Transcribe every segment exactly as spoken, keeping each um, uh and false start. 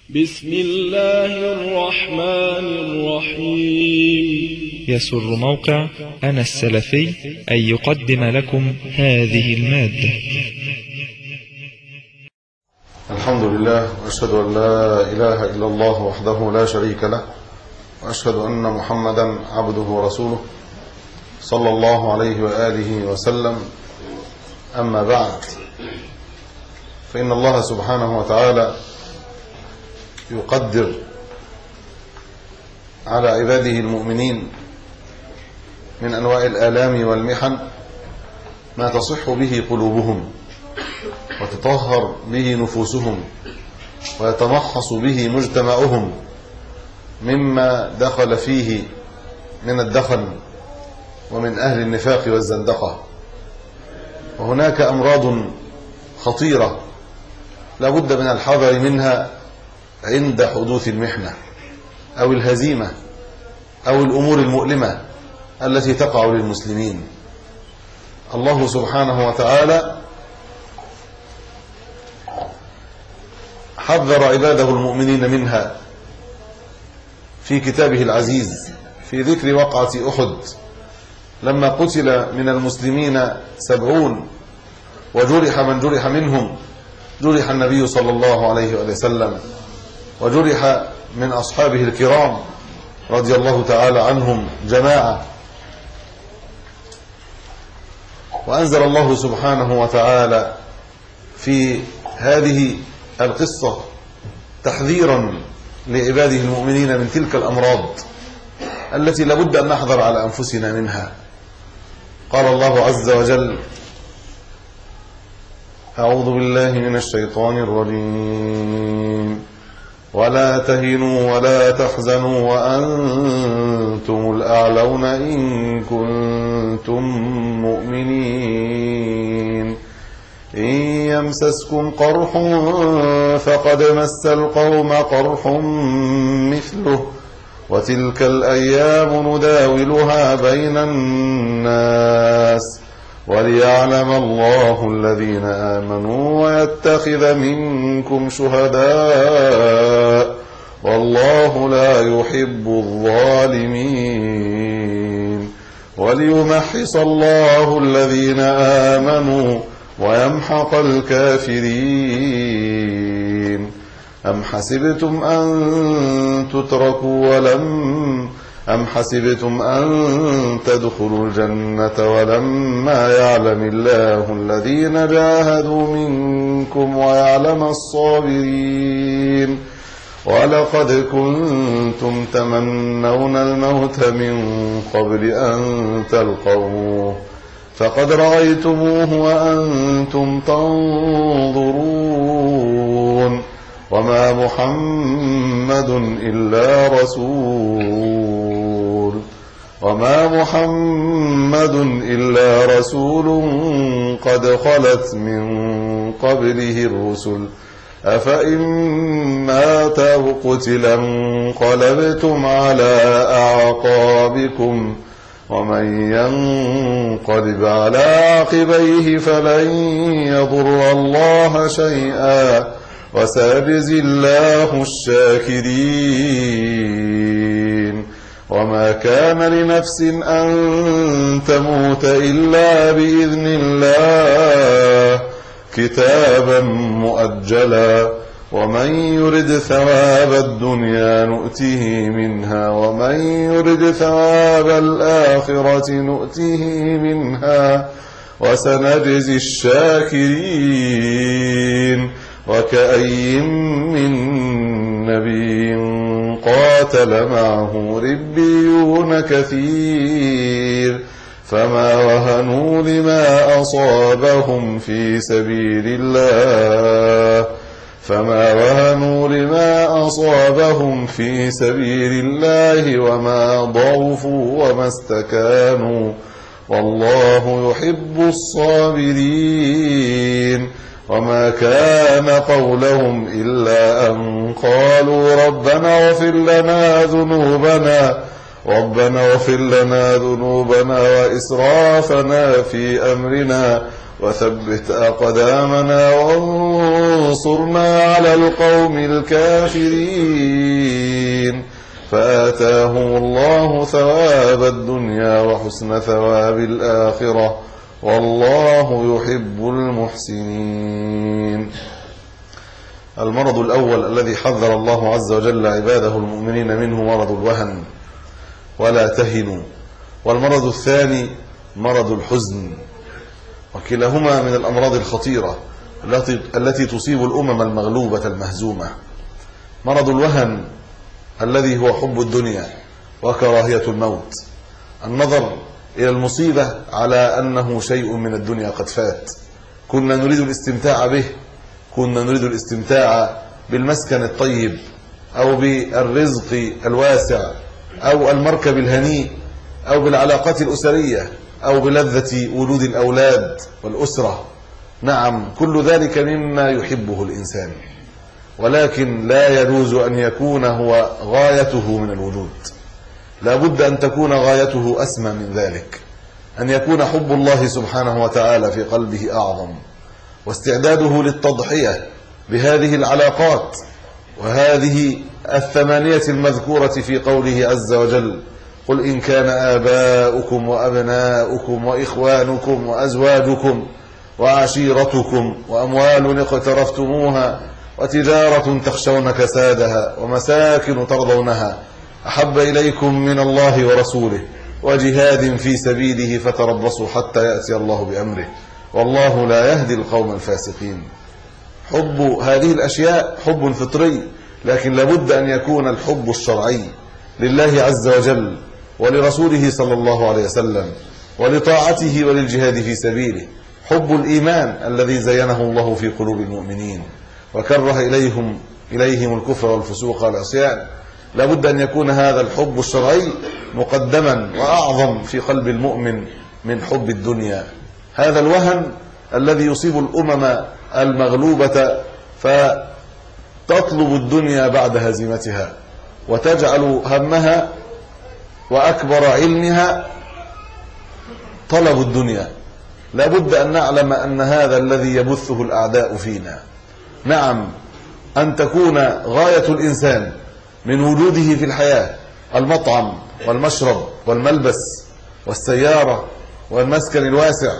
بسم الله الرحمن الرحيم. يسر موقع أنا السلفي أن يقدم لكم هذه المادة. الحمد لله، وأشهد أن لا إله إلا الله وحده لا شريك له، وأشهد أن محمدا عبده ورسوله صلى الله عليه وآله وسلم. أما بعد، فإن الله سبحانه وتعالى يقدر على عباده المؤمنين من أنواع الآلام والمحن ما تصح به قلوبهم وتطهر به نفوسهم ويتمحص به مجتمعهم مما دخل فيه من الدخن ومن أهل النفاق والزندقة. وهناك أمراض خطيرة لا بد من الحذر منها عند حدوث المحنة أو الهزيمة أو الأمور المؤلمة التي تقع للمسلمين. الله سبحانه وتعالى حذر عباده المؤمنين منها في كتابه العزيز في ذكر وقعة أحد، لما قتل من المسلمين سبعون وجرح من جرح منهم، جرح النبي صلى الله عليه وسلم وجرح من أصحابه الكرام رضي الله تعالى عنهم جماعة. وأنزل الله سبحانه وتعالى في هذه القصة تحذيرا لعباده المؤمنين من تلك الأمراض التي لابد أن نحذر على أنفسنا منها. قال الله عز وجل: أعوذ بالله من الشيطان الرجيم: ولا تهنوا ولا تحزنوا وأنتم الأعلون إن كنتم مؤمنين. إن يمسسكم قرح فقد مس القوم قرح مثله وتلك الأيام نداولها بين الناس وليعلم الله الذين آمنوا ويتخذ منكم شهداء والله لا يحب الظالمين وليمحص الله الذين آمنوا ويمحق الكافرين. أم حسبتم أن تتركوا ولم أم حسبتم أن تدخلوا الجنة ولما يعلم الله الذين جاهدوا منكم ويعلم الصابرين. ولقد كنتم تمنون الموت من قبل أن تلقوه فقد رأيتموه وأنتم تنظرون. وما محمد إلا رسول وما محمد إلا رسول قد خلت من قبله الرسل أفإن مات أو قتل انقلبتم على أعقابكم ومن ينقلب على عقبيه فلن يضر الله شيئا وسيجزي الله الشاكرين. وما كان لنفس أن تموت إلا بإذن الله كتابا مؤجلا ومن يرد ثواب الدنيا نؤته منها ومن يرد ثواب الآخرة نؤته منها وسنجزي الشاكرين. وكأي من نبي قاتل معه ربيون كثير فما وهنوا لما أصابهم في سبيل الله فما وهنوا لما أصابهم في سبيل الله وما ضعفوا وما استكانوا والله يحب الصابرين. وما كان قولهم إلا أن قالوا ربنا اغفر لنا ذنوبنا ربنا اغفر لنا ذنوبنا وإسرافنا في أمرنا وثبت أقدامنا وانصرنا على القوم الكافرين. فآتاهم الله ثواب الدنيا وحسن ثواب الآخرة والله يحب المحسنين. المرض الأول الذي حذر الله عز وجل عباده المؤمنين منه مرض الوهن، ولا تهنوا. والمرض الثاني مرض الحزن، وكلاهما من الأمراض الخطيرة التي التي تصيب الأمم المغلوبة المهزومة. مرض الوهن الذي هو حب الدنيا وكراهية الموت، النظر إلى المصيبة على أنه شيء من الدنيا قد فات. كنا نريد الاستمتاع به، كنا نريد الاستمتاع بالمسكن الطيب أو بالرزق الواسع أو المركب الهنيء أو بالعلاقات الأسرية أو بلذة ولود الأولاد والأسرة. نعم، كل ذلك مما يحبه الإنسان، ولكن لا يجوز أن يكون هو غايته من الوجود. لا بد أن تكون غايته أسمى من ذلك، أن يكون حب الله سبحانه وتعالى في قلبه أعظم، واستعداده للتضحية بهذه العلاقات وهذه الثمانية المذكورة في قوله عز وجل: قل إن كان آباؤكم وأبناؤكم وإخوانكم وأزواجكم وعشيرتكم وأموال اقترفتموها وتجارة تخشون كسادها ومساكن ترضونها أحب إليكم من الله ورسوله وجهاد في سبيله فتربصوا حتى يأتي الله بأمره والله لا يهدي القوم الفاسقين. حب هذه الأشياء حب فطري، لكن لابد أن يكون الحب الشرعي لله عز وجل ولرسوله صلى الله عليه وسلم ولطاعته وللجهاد في سبيله. حب الإيمان الذي زينه الله في قلوب المؤمنين وكره إليهم إليهم الكفر والفسوق والعصيان. لابد أن يكون هذا الحب الشرعي مقدما وأعظم في قلب المؤمن من حب الدنيا. هذا الوهن الذي يصيب الأمم المغلوبة فتطلب الدنيا بعد هزيمتها وتجعل همها وأكبر علمها طلب الدنيا. لابد أن نعلم أن هذا الذي يبثه الأعداء فينا. نعم، أن تكون غاية الإنسان من وجوده في الحياة المطعم والمشرب والملبس والسيارة والمسكن الواسع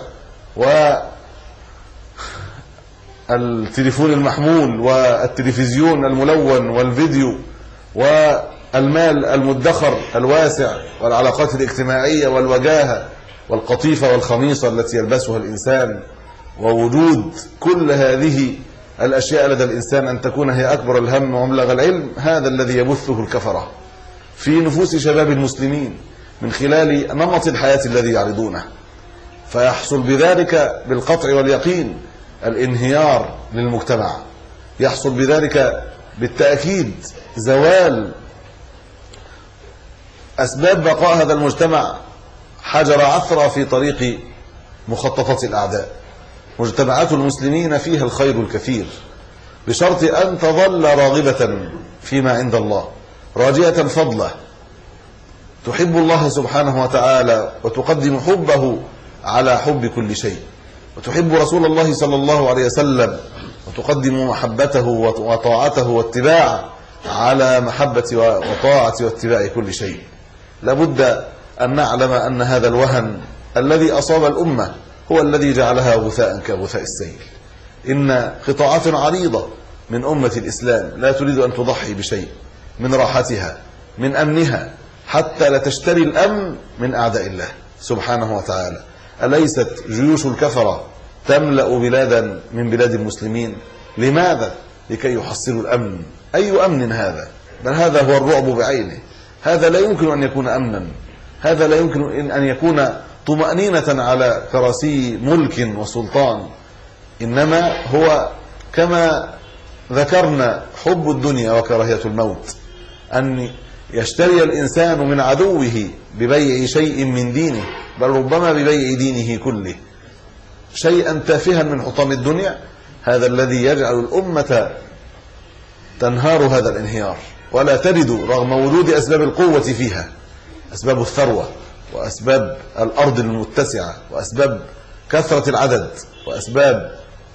والتليفون المحمول والتلفزيون الملون والفيديو والمال المدخر الواسع والعلاقات الاجتماعية والوجاهة والقطيفة والخميصة التي يلبسها الإنسان، ووجود كل هذه الأشياء لدى الإنسان أن تكون هي أكبر الهم ومبلغ العلم. هذا الذي يبثه الكفرة في نفوس شباب المسلمين من خلال نمط الحياة الذي يعرضونه، فيحصل بذلك بالقطع واليقين الانهيار للمجتمع. يحصل بذلك بالتأكيد زوال أسباب بقاء هذا المجتمع حجر عثرة في طريق مخططات الأعداء. مجتمعات المسلمين فيها الخير الكثير بشرط أن تظل راغبة فيما عند الله، راجية فضله، تحب الله سبحانه وتعالى وتقدم حبه على حب كل شيء، وتحب رسول الله صلى الله عليه وسلم وتقدم محبته وطاعته واتباعه على محبة وطاعة واتباع كل شيء. لابد أن نعلم أن هذا الوهن الذي أصاب الأمة هو الذي جعلها غثاء كغثاء السيل. إن قطاعات عريضة من أمة الإسلام لا تريد أن تضحي بشيء من راحتها من أمنها حتى لا تشتري الأمن من أعداء الله سبحانه وتعالى. أليست جيوش الكفرة تملأ بلادا من بلاد المسلمين؟ لماذا؟ لكي يحصلوا الأمن. أي أمن هذا؟ بل هذا هو الرعب بعينه. هذا لا يمكن أن يكون أمنا، هذا لا يمكن أن يكون طمأنينة على كراسي ملك وسلطان، إنما هو كما ذكرنا حب الدنيا وكراهية الموت، أن يشتري الإنسان من عدوه ببيع شيء من دينه، بل ربما ببيع دينه كله، شيئا تافها من حطام الدنيا. هذا الذي يجعل الأمة تنهار هذا الانهيار ولا تجد رغم وجود أسباب القوة فيها، أسباب الثروة وأسباب الأرض المتسعة وأسباب كثرة العدد وأسباب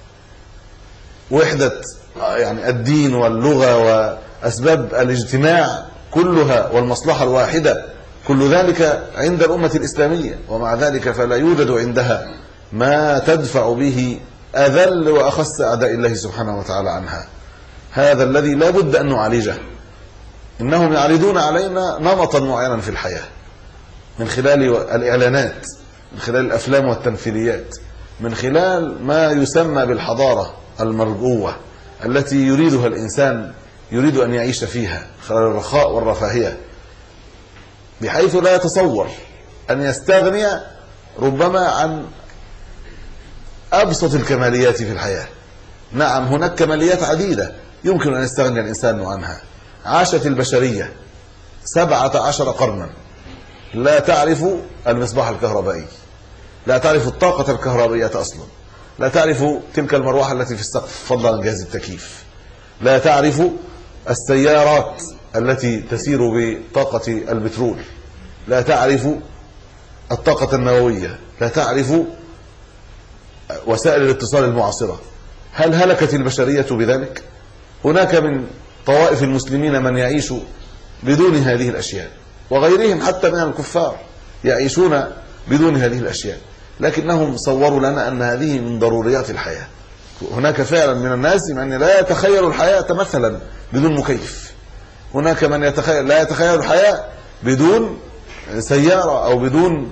وحدة يعني الدين واللغة وأسباب الاجتماع كلها والمصلحة الواحدة، كل ذلك عند الأمة الإسلامية، ومع ذلك فلا يوجد عندها ما تدفع به أذل وأخس أعداء الله سبحانه وتعالى عنها. هذا الذي لا بد أن نعالجه. إنهم يعرضون علينا نمطا معينا في الحياة من خلال الإعلانات، من خلال الأفلام والتمثيليات، من خلال ما يسمى بالحضارة المرجوة التي يريدها الإنسان، يريد أن يعيش فيها خلال الرخاء والرفاهية، بحيث لا يتصور أن يستغني ربما عن أبسط الكماليات في الحياة. نعم هناك كماليات عديدة يمكن أن يستغني الإنسان عنها. عاشت البشرية سبعة عشر قرنا لا تعرف المصباح الكهربائي، لا تعرف الطاقة الكهربائية أصلا، لا تعرف تلك المروحة التي في السقف فضلا عن جهاز التكييف، لا تعرف السيارات التي تسير بطاقة البترول، لا تعرف الطاقة النووية، لا تعرف وسائل الاتصال المعاصرة. هل هلكت البشرية بذلك؟ هناك من طوائف المسلمين من يعيش بدون هذه الأشياء، وغيرهم حتى من الكفار يعيشون بدون هذه الأشياء، لكنهم صوروا لنا أن هذه من ضروريات الحياة. هناك فعلا من الناس من لا يتخيل الحياة مثلا بدون مكيف، هناك من يتخيل لا يتخيل الحياة بدون سيارة أو بدون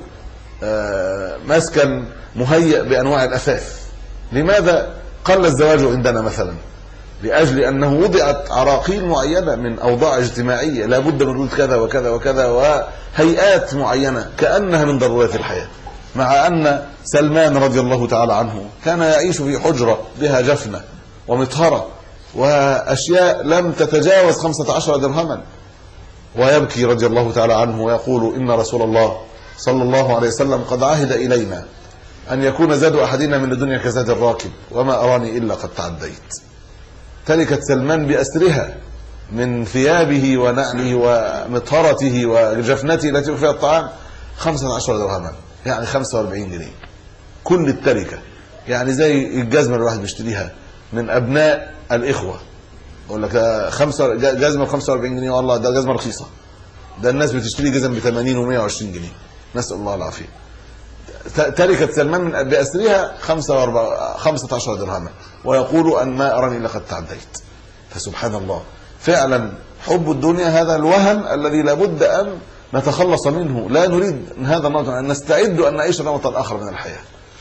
مسكن مهيئ بأنواع الأثاث. لماذا قل الزواج عندنا مثلا؟ لأجل أنه وضعت عراقيل معينة من أوضاع اجتماعية لا بد من وجود كذا وكذا وكذا وهيئات معينة كأنها من ضرورات الحياة. مع أن سلمان رضي الله تعالى عنه كان يعيش في حجرة بها جفنة ومطهرة وأشياء لم تتجاوز خمسة عشر درهما، ويبكي رضي الله تعالى عنه ويقول إن رسول الله صلى الله عليه وسلم قد عهد إلينا أن يكون زاد أحدنا من الدنيا كزاد الراكب وما أراني إلا قد تعديت. تركت سلمان بأسرها من ثيابه ونعله ومطهرته وجفنته التي فيها الطعام خمسة عشر درهما، يعني خمسة وأربعين جنيه كل التركة. يعني زي الجزمة اللي الواحد بيشتريها من أبناء الإخوة، يقول لك خمسة جزمة ب خمسة وأربعين جنيه، والله ده جزمة رخيصة، ده الناس بتشتري جزم ب ثمانين ومئة وعشرين جنيه، نسأل الله العافية. تركت سلمان بأسرها خمسة عشر درهما ويقول أن ما أراني إلا قد تعديت. فسبحان الله، فعلا حب الدنيا هذا الوهن الذي لابد أن نتخلص منه. لا نريد من هذا النمط أن نستعد أن نعيش نمطا آخر من الحياة،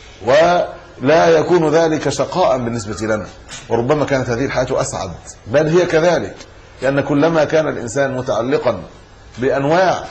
ولا يكون ذلك شقاء بالنسبة لنا، وربما كانت هذه الحياة أسعد، بل هي كذلك، لأن كلما كان الإنسان متعلقا بأنواع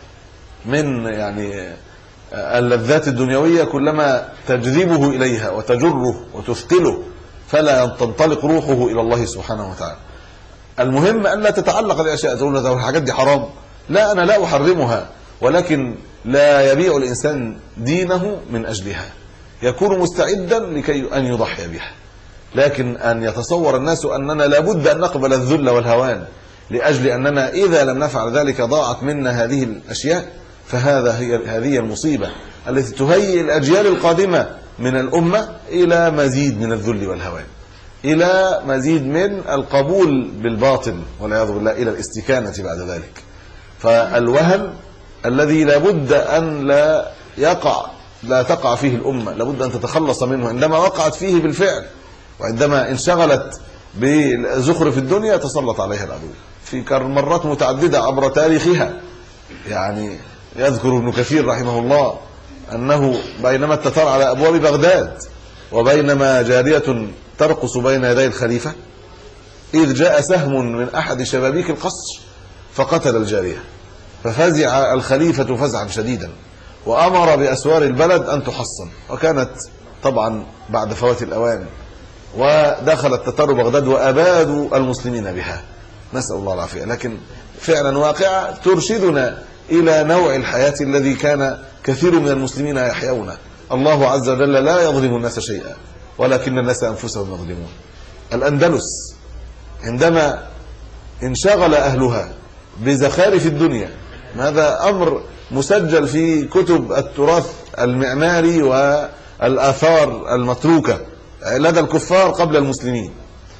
من يعني اللذات الدنيوية كلما تجذبه إليها وتجره وتثقله، فلا تنطلق روحه إلى الله سبحانه وتعالى. المهم أن لا تتعلق الأشياء، تقول له الحاجات دي حرام، لا أنا لا أحرمها، ولكن لا يبيع الإنسان دينه من أجلها، يكون مستعدا لكي أن يضحي بها. لكن أن يتصور الناس أننا لابد أن نقبل الذل والهوان لأجل أننا إذا لم نفعل ذلك ضاعت منا هذه الأشياء، فهذا هي هذه المصيبة التي تهيئ الأجيال القادمة من الأمة إلى مزيد من الذل والهوان، إلى مزيد من القبول بالباطل والعياذ بالله، إلى الاستكانة بعد ذلك. فالوهن الذي لابد أن لا يقع لا تقع فيه الأمة، لابد أن تتخلص منه عندما وقعت فيه بالفعل، وعندما انشغلت بزخرف الدنيا تسلط عليها العدو في مرات متعددة عبر تاريخها. يعني يذكر ابن كثير رحمه الله أنه بينما التتار على أبواب بغداد وبينما جارية ترقص بين يدي الخليفة إذ جاء سهم من أحد شبابيك القصر فقتل الجارية، ففزع الخليفة فزعا شديدا وأمر بأسوار البلد أن تحصن، وكانت طبعا بعد فوات الأوان، ودخل التتار بغداد وأبادوا المسلمين بها، نسأل الله العافية. لكن فعلا واقعة ترشدنا إلى نوع الحياة الذي كان كثير من المسلمين يحيونه. الله عز وجل لا يظلم الناس شيئا ولكن الناس أنفسهم يظلمون. الأندلس عندما انشغل أهلها بزخارف الدنيا، هذا أمر مسجل في كتب التراث المعماري الآثار المتروكة لدى الكفار قبل المسلمين.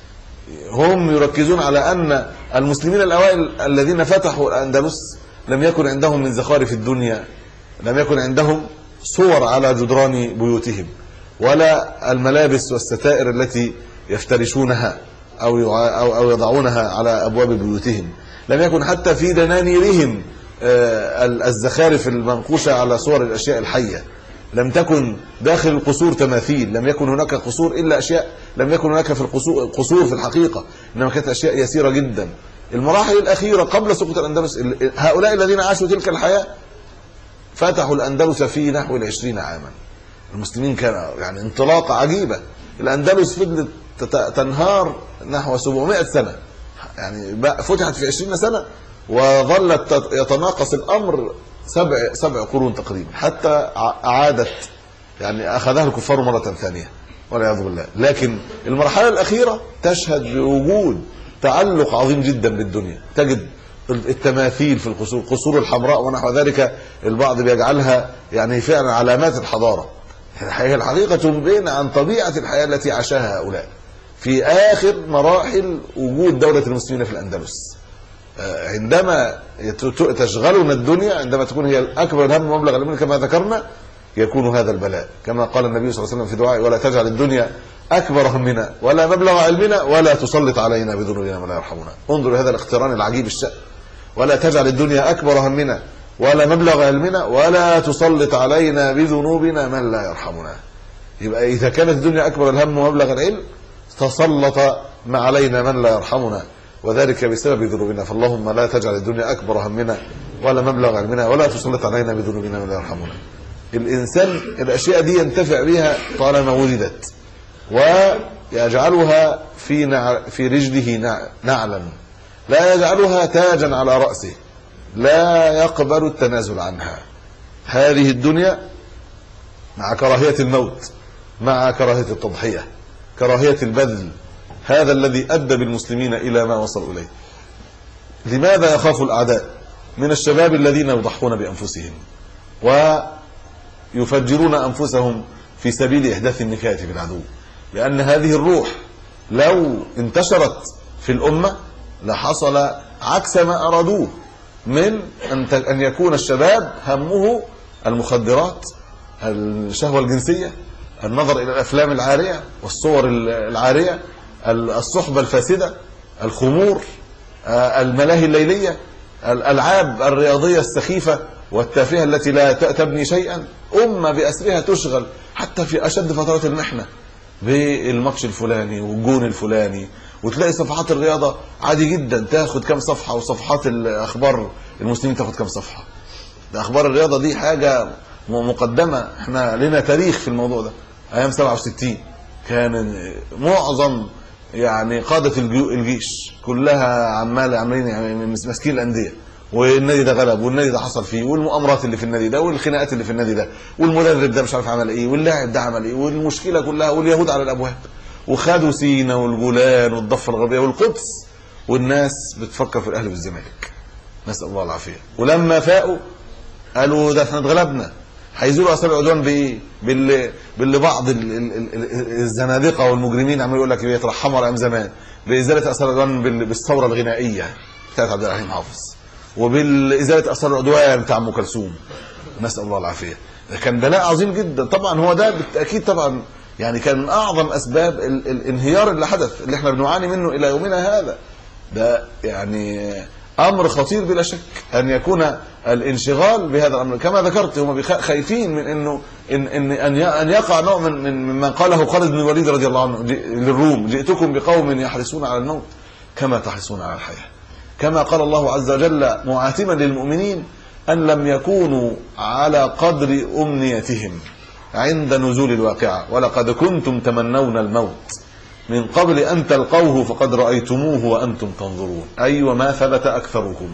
هم يركزون على أن المسلمين الأوائل الذين فتحوا الأندلس لم يكن عندهم من زخارف الدنيا، لم يكن عندهم صور على جدران بيوتهم، ولا الملابس والستائر التي يفترشونها أو أو يضعونها على أبواب بيوتهم، لم يكن حتى في دنانيرهم الزخارف المنقوشة على صور الأشياء الحية، لم تكن داخل القصور تماثيل، لم يكن هناك قصور إلا أشياء، لم يكن هناك في القصور قصور في الحقيقة، إنما كانت أشياء يسيرة جدا. المراحل الأخيرة قبل سقوط الأندلس، هؤلاء الذين عاشوا تلك الحياة فتحوا الأندلس في نحو العشرين عاما. المسلمين كان يعني انطلاقة عجيبة. الأندلس فضلت تنهار نحو سبعمائة سنة، يعني فتحت في عشرين سنة وظلت يتناقص الأمر سبع سبع قرون تقريبا، حتى أعادت يعني أخذها الكفار مرة ثانية والعياذ بالله. لكن المرحلة الأخيرة تشهد بوجود تعلق عظيم جدا بالدنيا. تجد التماثيل في القصور، القصور الحمراء ونحو ذلك، البعض بيجعلها يعني فعلا علامات الحضارة. هي الحقيقة تنبئنا عن طبيعة الحياة التي عاشها هؤلاء في آخر مراحل وجود دولة المسلمين في الأندلس. عندما تشغلنا الدنيا، عندما تكون هي الأكبر الهم ومبلغ العلم كما ذكرنا، يكون هذا البلاء، كما قال النبي صلى الله عليه وسلم في دعائه: ولا تجعل الدنيا أكبر همنا ولا مبلغ علمنا ولا تسلط علينا بذنوبنا من لا يرحمنا. انظر هذا الاقتران العجيب الشأن: ولا تجعل الدنيا أكبر همنا ولا مبلغ علمنا ولا تسلط علينا بذنوبنا من لا يرحمنا. يبقى إذا كانت الدنيا أكبر الهم ومبلغ العلم، تسلط ما علينا من لا يرحمنا، وذلك بسبب ذنوبنا. فاللهم لا تجعل الدنيا أكبر همنا ولا مبلغ علمنا ولا تسلط علينا بذنوبنا من لا يرحمنا. الإنسان الأشياء دي ينتفع بها طالما وجدت، ويجعلها في نع... في رجله نعلا، لا يجعلها تاجا على رأسه، لا يقبل التنازل عنها. هذه الدنيا مع كراهية الموت، مع كراهية التضحية، كراهية البذل، هذا الذي أدى بالمسلمين إلى ما وصلوا إليه. لماذا يخاف الأعداء من الشباب الذين يضحون بأنفسهم ويفجرون أنفسهم في سبيل إحداث النكاية بالعدو؟ لأن هذه الروح لو انتشرت في الأمة لحصل عكس ما أرادوه من أن يكون الشباب همه المخدرات، الشهوة الجنسية، النظر إلى الأفلام العارية والصور العارية، الصحبة الفاسدة، الخمور، الملاهي الليلية، الألعاب الرياضية السخيفة والتافهة التي لا تبني شيئا. أمة بأسرها تشغل حتى في أشد فترات المحنة بالماتش الفلاني والجون الفلاني، وتلاقي صفحات الرياضة عادي جدا تاخد كم صفحة، وصفحات الأخبار المسلمين تاخد كم صفحة. ده أخبار الرياضة دي حاجة مقدمة. احنا لنا تاريخ في الموضوع ده. أيام سبعة وستين كان معظم يعني قادة الجيش كلها عمالة عاملين يعني ماسكين الأندية، والنادي ده غلب، والنادي ده حصل فيه، والمؤامرات اللي في النادي ده، والخناقات اللي في النادي ده، والمدرب ده مش عارف عمل ايه، واللاعب ده عمل ايه، والمشكلة كلها، واليهود على الأبواب، وخدوا سينا والجولان والضفة الغربية والقدس، والناس بتفكر في الأهلي والزمالك، نسأل الله العافية. ولما فاقوا قالوا ده احنا اتغلبنا، هيزولوا اثار العدوان بايه؟ باللي باللي بعض الزنادقه والمجرمين عمالوا يقول لك بيترحموا على ايام زمان، بازاله اثار العدوان بالثوره الغنائيه بتاعت عبد الحليم حافظ، وبالازاله اثار العدوان بتاع ام كلثوم، نسال الله العافيه. كان بلاء عظيم جدا. طبعا هو ده بالتاكيد طبعا يعني كان من اعظم اسباب الانهيار اللي حدث، اللي احنا بنعاني منه الى يومنا هذا. ده يعني امر خطير بلا شك ان يكون الانشغال بهذا الامر. كما ذكرت هم خايفين من انه ان ان ان يقع نوع من من مما قاله خالد بن الوليد رضي الله عنه للروم: جئتكم بقوم يحرصون على الموت كما تحرصون على الحياه. كما قال الله عز وجل معاتما للمؤمنين ان لم يكونوا على قدر امنيتهم عند نزول الواقعه، ولقد كنتم تمنون الموت من قبل أن تلقوه فقد رأيتموه وأنتم تنظرون. أي وما ثبت أكثركم،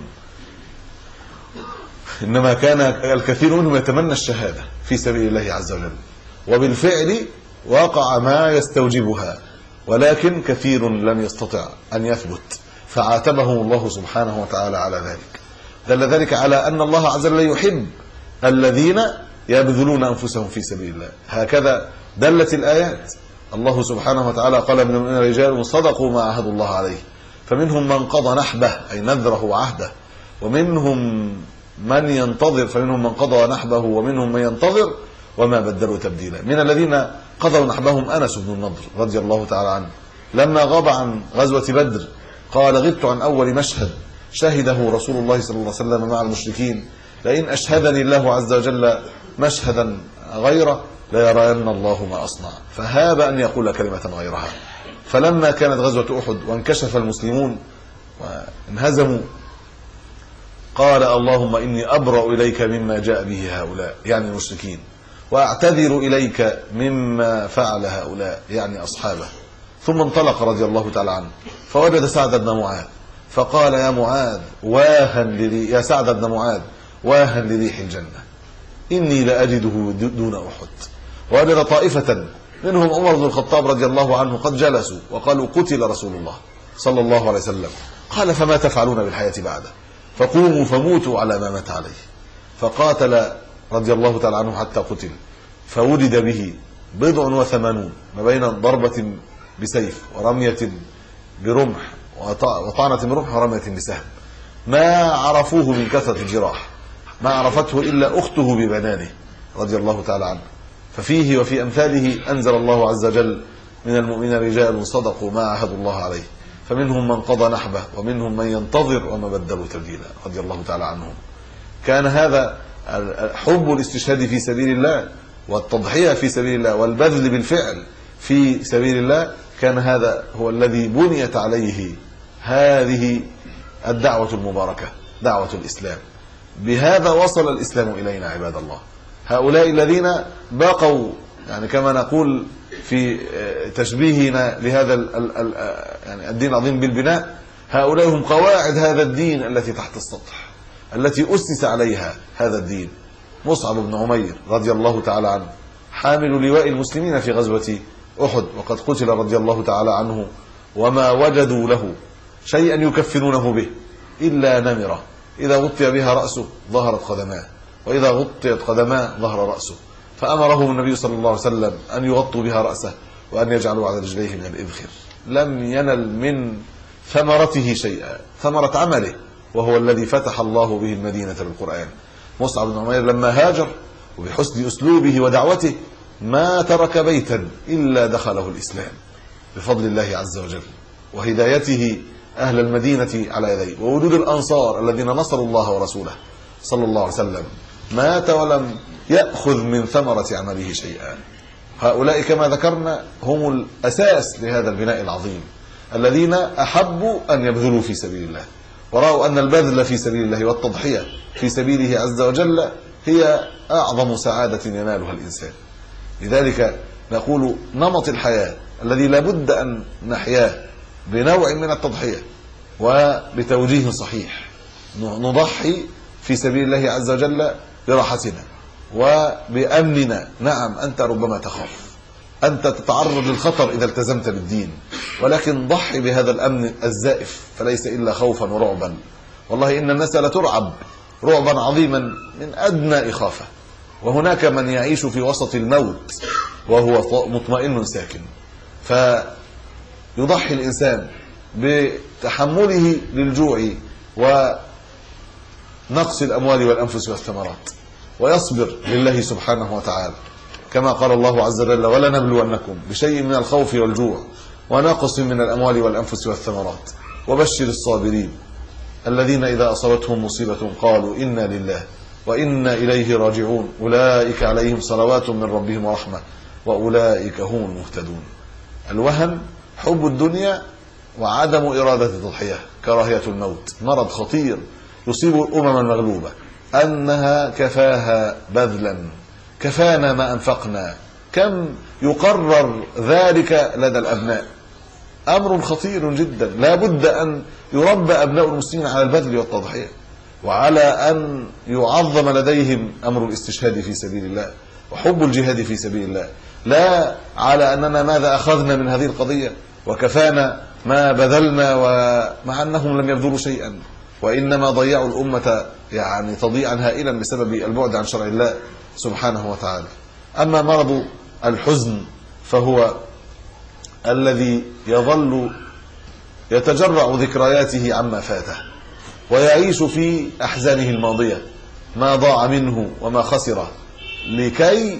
إنما كان الكثير منهم يتمنى الشهادة في سبيل الله عز وجل، وبالفعل وقع ما يستوجبها، ولكن كثير لم يستطع أن يثبت، فعاتبهم الله سبحانه وتعالى على ذلك. دل ذلك على أن الله عز وجل يحب الذين يبذلون أنفسهم في سبيل الله. هكذا دلت الآيات. الله سبحانه وتعالى قال من المؤمنين رجال صدقوا ما عاهدوا الله عليه فمنهم من قضى نحبه أي نذره وعهده ومنهم من ينتظر فمنهم من قضى نحبه ومنهم من ينتظر وما بدلوا تبديلا. من الذين قضوا نحبهم أنس بن النضر رضي الله تعالى عنه لما غاب عن غزوة بدر قال غبت عن أول مشهد شهده رسول الله صلى الله عليه وسلم مع المشركين لئن أشهدني الله عز وجل مشهدا غيره ليرين الله ما أصنع فهاب أن يقول كلمة غيرها. فلما كانت غزوة أحد وانكشف المسلمون وانهزموا قال اللهم إني أبرأ إليك مما جاء به هؤلاء يعني المشركين وأعتذر إليك مما فعل هؤلاء يعني أصحابه. ثم انطلق رضي الله تعالى عنه فوجد سعد بن معاذ فقال يا معاذ واها لري يا سعد بن معاذ واها لريح الجنة إني لأجده دون أحد. ووجد طائفة منهم عمر بن الخطاب رضي الله عنه قد جلسوا وقالوا قتل رسول الله صلى الله عليه وسلم قال فما تفعلون بالحياة بعده فقوموا فموتوا على ما مات عليه. فقاتل رضي الله تعالى عنه حتى قتل فولد به بضع وثمانون ما بين ضربة بسيف ورمية برمح وطعنة برمح ورمية بسهم ما عرفوه من كثرة الجراح ما عرفته إلا أخته ببنانه رضي الله تعالى عنه. ففيه وفي أمثاله أنزل الله عز وجل من المؤمنين رجال صدقوا ما عاهدوا الله عليه فمنهم من قضى نحبه ومنهم من ينتظر وما بدلوا تبديلا رضي الله تعالى عنهم. كان هذا حب الاستشهاد في سبيل الله والتضحية في سبيل الله والبذل بالفعل في سبيل الله كان هذا هو الذي بنيت عليه هذه الدعوة المباركة دعوة الإسلام. بهذا وصل الإسلام إلينا عباد الله. هؤلاء الذين بقوا يعني كما نقول في تشبيهنا لهذا يعني الدين العظيم بالبناء هؤلاء هم قواعد هذا الدين التي تحت السطح التي أسس عليها هذا الدين. مصعب بن عمير رضي الله تعالى عنه حامل لواء المسلمين في غزوة أحد وقد قتل رضي الله تعالى عنه وما وجدوا له شيئا يكفنونه به إلا نمرة إذا غطي بها رأسه ظهرت قدماه وإذا غطيت قدماه ظهر رأسه فأمرهم النبي صلى الله عليه وسلم أن يغطوا بها رأسه وأن يجعلوا على رجليه من الإذخر. لم ينل من ثمرته شيئا ثمرة عمله وهو الذي فتح الله به المدينة بالقرآن. مصعب بن عمير لما هاجر وبحسن أسلوبه ودعوته ما ترك بيتا إلا دخله الإسلام بفضل الله عز وجل وهدايته أهل المدينة على يديه ووجود الأنصار الذين نصروا الله ورسوله صلى الله عليه وسلم. مات ولم يأخذ من ثمرة عمله شيئا. هؤلاء كما ذكرنا هم الأساس لهذا البناء العظيم الذين أحبوا أن يبذلوا في سبيل الله ورأوا أن البذل في سبيل الله والتضحية في سبيله عز وجل هي أعظم سعادة ينالها الإنسان. لذلك نقول نمط الحياة الذي لابد أن نحياه بنوع من التضحية وبتوجيه صحيح نضحي في سبيل الله عز وجل براحتنا وبأمننا. نعم أنت ربما تخاف أنت تتعرض للخطر إذا التزمت بالدين ولكن ضحي بهذا الأمن الزائف فليس إلا خوفا ورعبا. والله إن الناس لترعب رعبا عظيما من أدنى إخافة وهناك من يعيش في وسط الموت وهو مطمئن ساكن. فيضحي الإنسان بتحمله للجوع ونقص الأموال والأنفس والثمرات ويصبر لله سبحانه وتعالى كما قال الله عز وجل ولنبلونكم بشيء من الخوف والجوع ونقص من الأموال والأنفس والثمرات وبشر الصابرين الذين إذا أصابتهم مصيبة قالوا إنا لله وإنا إليه راجعون أولئك عليهم صلوات من ربهم ورحمة وأولئك هم المهتدون. الوهن حب الدنيا وعدم إرادة التضحية كراهية الموت مرض خطير يصيب الأمم المغلوبة أنها كفاها بذلا كفانا ما أنفقنا كم يقرر ذلك لدى الأبناء أمر خطير جدا. لا بد أن يربى أبناء المسلمين على البذل والتضحية وعلى أن يعظم لديهم أمر الاستشهاد في سبيل الله وحب الجهاد في سبيل الله لا على أننا ماذا أخذنا من هذه القضية وكفانا ما بذلنا ومع أنهم لم يبذلوا شيئا وإنما ضيعوا الأمة يعني تضيعا هائلا بسبب البعد عن شرع الله سبحانه وتعالى. أما مرض الحزن فهو الذي يظل يتجرع ذكرياته عما فاته ويعيش في أحزانه الماضية، ما ضاع منه وما خسره، لكي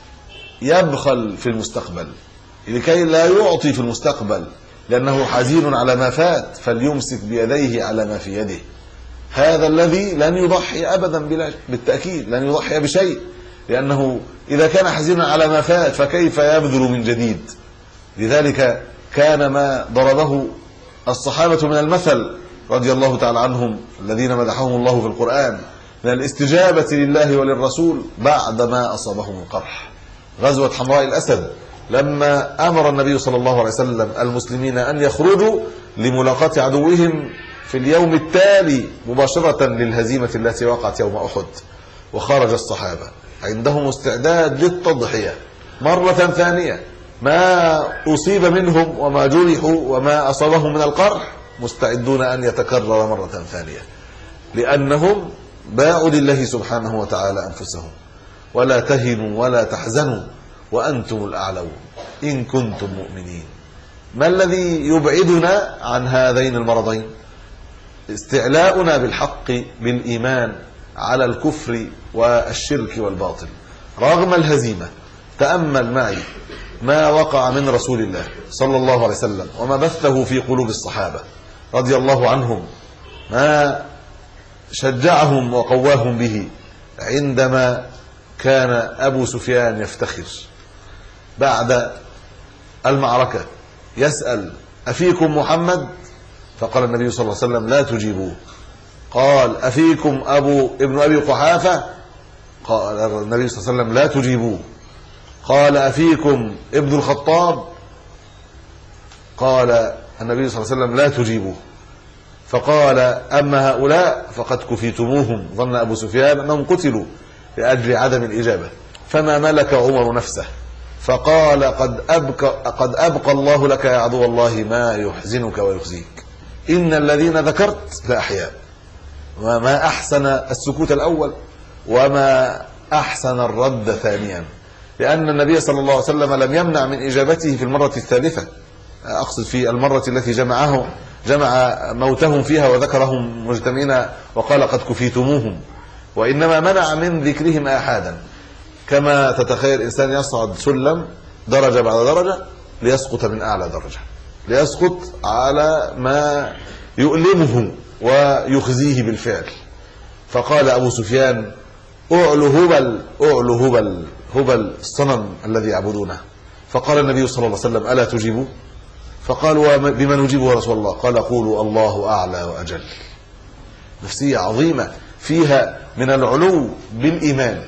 يبخل في المستقبل، لكي لا يعطي في المستقبل، لأنه حزين على ما فات فليمسك بيديه على ما في يده. هذا الذي لن يضحي أبدا بلا بالتأكيد، لن يضحي بشيء، لأنه إذا كان حزينا على ما فات فكيف يبذل من جديد؟ لذلك كان ما ضربه الصحابة من المثل رضي الله تعالى عنهم الذين مدحهم الله في القرآن من الاستجابة لله وللرسول بعد ما أصابهم القرح. غزوة حمراء الأسد لما أمر النبي صلى الله عليه وسلم المسلمين أن يخرجوا لملاقاة عدوهم في اليوم التالي مباشرة للهزيمة التي وقعت يوم أحد، وخرج الصحابة عندهم استعداد للتضحية مرة ثانية، ما أصيب منهم وما جرحوا وما أصابهم من القرح مستعدون أن يتكرر مرة ثانية، لأنهم باعوا لله سبحانه وتعالى أنفسهم. ولا تهنوا ولا تحزنوا وأنتم الأعلون إن كنتم مؤمنين. ما الذي يبعدنا عن هذين المرضين؟ استعلاؤنا بالحق بالإيمان على الكفر والشرك والباطل رغم الهزيمة. تأمل معي ما وقع من رسول الله صلى الله عليه وسلم وما بثه في قلوب الصحابة رضي الله عنهم، ما شجعهم وقواهم به عندما كان أبو سفيان يفتخر بعد المعركة يسأل أفيكم محمد؟ فقال النبي صلى الله عليه وسلم لا تجيبوه. قال أفيكم أبو ابن أبي قحافة؟ قال النبي صلى الله عليه وسلم لا تجيبوه. قال أفيكم ابن الخطاب؟ قال النبي صلى الله عليه وسلم لا تجيبوه. فقال أما هؤلاء فقد كفيتموهم. ظن أبو سفيان أنهم قتلوا لأجل عدم الإجابة، فما ملك عمر نفسه فقال قد أبقى, قد أبقى الله لك يا عدو الله ما يحزنك ويخزيك، إن الذين ذكرت لأحياء. وما أحسن السكوت الأول وما أحسن الرد ثانيا، لأن النبي صلى الله عليه وسلم لم يمنع من إجابته في المرة الثالثة، أقصد في المرة التي جمعه جمع موتهم فيها وذكرهم مجتمعين وقال قد كفيتموهم، وإنما منع من ذكرهم آحادا، كما تتخيل إنسان يصعد سلم درجة بعد درجة ليسقط من أعلى درجة، ليسقط على ما يؤلمه ويخزيه بالفعل. فقال أبو سفيان أعلو هبل أعلو هبل هبل الصنم الذي يعبدونه. فقال النبي صلى الله عليه وسلم ألا تجيبوا؟ فقالوا بما نجيبه يا رسول الله؟ قال قولوا الله أعلى وأجل. نفسية عظيمة فيها من العلو بالإيمان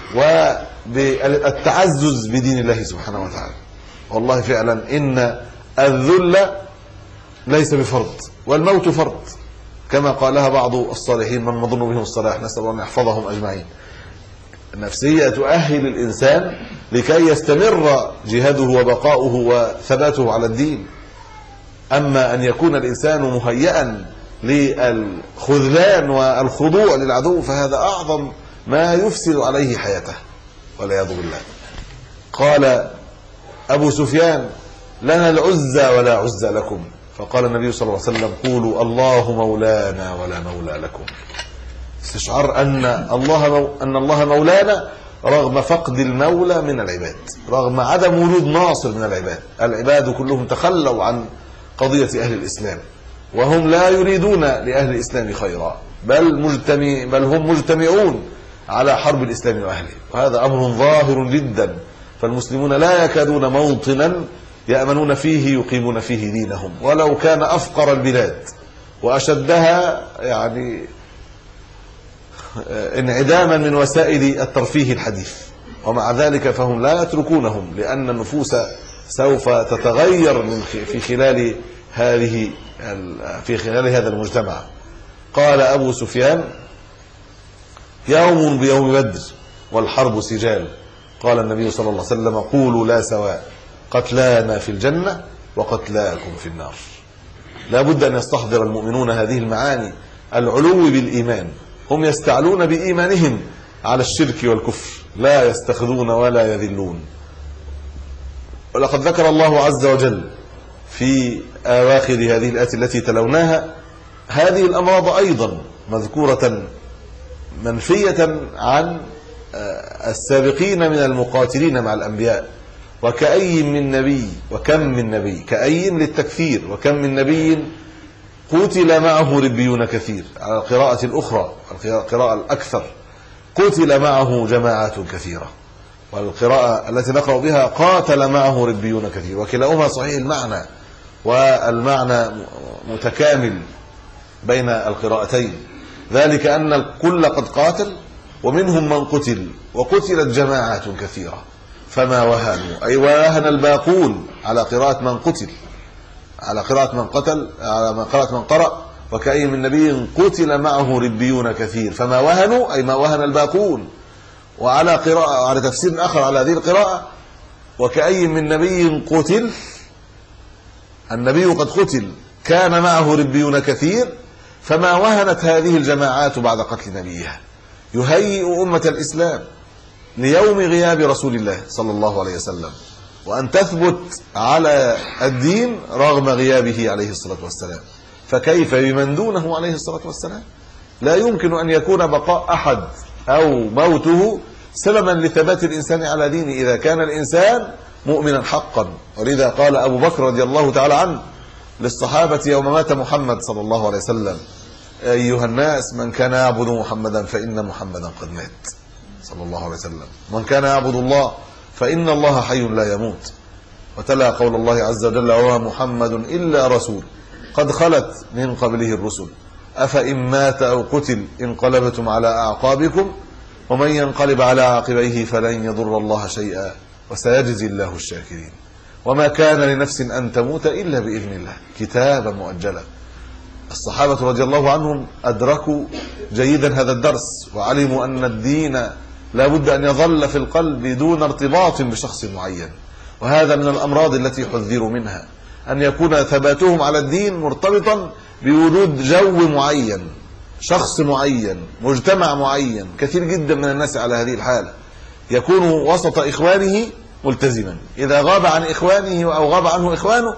وبالتعزز بدين الله سبحانه وتعالى. والله فعلا إن الذل ليس بفرض والموت فرض، كما قالها بعض الصالحين من نظن بهم الصلاح، نسأل الله أن يحفظهم أجمعين. النفسية تؤهل الإنسان لكي يستمر جهاده وبقاؤه وثباته على الدين. أما أن يكون الإنسان مهيئا للخذلان والخضوع للعدو فهذا أعظم ما يفسد عليه حياته والعياذ بالله. قال أبو سفيان لنا العزى ولا عزى لكم. فقال النبي صلى الله عليه وسلم قولوا الله مولانا ولا مولى لكم. استشعار أن الله مو... أن الله مولانا رغم فقد المولى من العباد، رغم عدم وجود ناصر من العباد. العباد كلهم تخلوا عن قضية أهل الإسلام وهم لا يريدون لأهل الإسلام خيرا، بل مجتمع بل هم مجتمعون على حرب الإسلام وأهله، وهذا أمر ظاهر جدا. فالمسلمون لا يكادون موطنا يأمنون فيه يقيمون فيه دينهم، ولو كان أفقر البلاد وأشدها يعني انعداما من وسائل الترفيه الحديث، ومع ذلك فهم لا يتركونهم، لأن النفوس سوف تتغير من في خلال هذه في خلال هذا المجتمع. قال أبو سفيان يوم بيوم بدر والحرب سجال. قال النبي صلى الله عليه وسلم قولوا لا سواء، قتلانا في الجنة وقتلاكم في النار. لا بد أن يستحضر المؤمنون هذه المعاني، العلو بالإيمان، هم يستعلون بإيمانهم على الشرك والكفر، لا يستخذون ولا يذلون. ولقد ذكر الله عز وجل في أواخر هذه الآية التي تلوناها هذه الأمراض أيضا مذكورة منفية عن السابقين من المقاتلين مع الأنبياء. وكأي من نبي، وكم من نبي، كأي للتكثير، وكم من نبي قتل معه ربيون كثير، على القراءة الأخرى القراءة الأكثر قتل معه جماعات كثيرة، والقراءة التي نقرأ بها قاتل معه ربيون كثير، وكلاهما صحيح المعنى والمعنى متكامل بين القراءتين، ذلك أن الكل قد قاتل ومنهم من قتل، وقتلت جماعات كثيرة فما وهنوا، أي وهن الباقون على قراءة من قتل، على قراءة من قتل، على قراءة من قرأ وكأي من نبي قتل معه ربيون كثير فما وهنوا، أي ما وهن الباقون. وعلى قراءة، على تفسير آخر على هذه القراءة وكأي من نبي قتل، النبي قد قتل كان معه ربيون كثير فما وهنت هذه الجماعات بعد قتل نبيها، يهيئ أمة الإسلام ليوم غياب رسول الله صلى الله عليه وسلم، وأن تثبت على الدين رغم غيابه عليه الصلاة والسلام. فكيف بمن دونه عليه الصلاة والسلام؟ لا يمكن أن يكون بقاء أحد أو موته سببا لثبات الإنسان على دينه إذا كان الإنسان مؤمنا حقا. ولذا قال أبو بكر رضي الله تعالى عنه للصحابة يوم مات محمد صلى الله عليه وسلم: أيها الناس، من كان يعبد محمدا فإن محمدا قد مات صلى الله عليه وسلم، من كان يعبد الله فإن الله حي لا يموت. وتلا قول الله عز وجل: وما محمد إلا رسول قد خلت من قبله الرسل أفإن مات أو قتل انقلبتم على أعقابكم ومن ينقلب على عقبيه فلن يضر الله شيئا وسيجزي الله الشاكرين. وما كان لنفس أن تموت إلا بإذن الله كتابا مؤجلا. الصحابة رضي الله عنهم أدركوا جيدا هذا الدرس، وعلموا أن الدين لا بد أن يظل في القلب دون ارتباط بشخص معين، وهذا من الأمراض التي حذروا منها، أن يكون ثباتهم على الدين مرتبطا بوجود جو معين، شخص معين، مجتمع معين. كثير جدا من الناس على هذه الحالة، يكون وسط إخوانه ملتزما، إذا غاب عن إخوانه أو غاب عنه إخوانه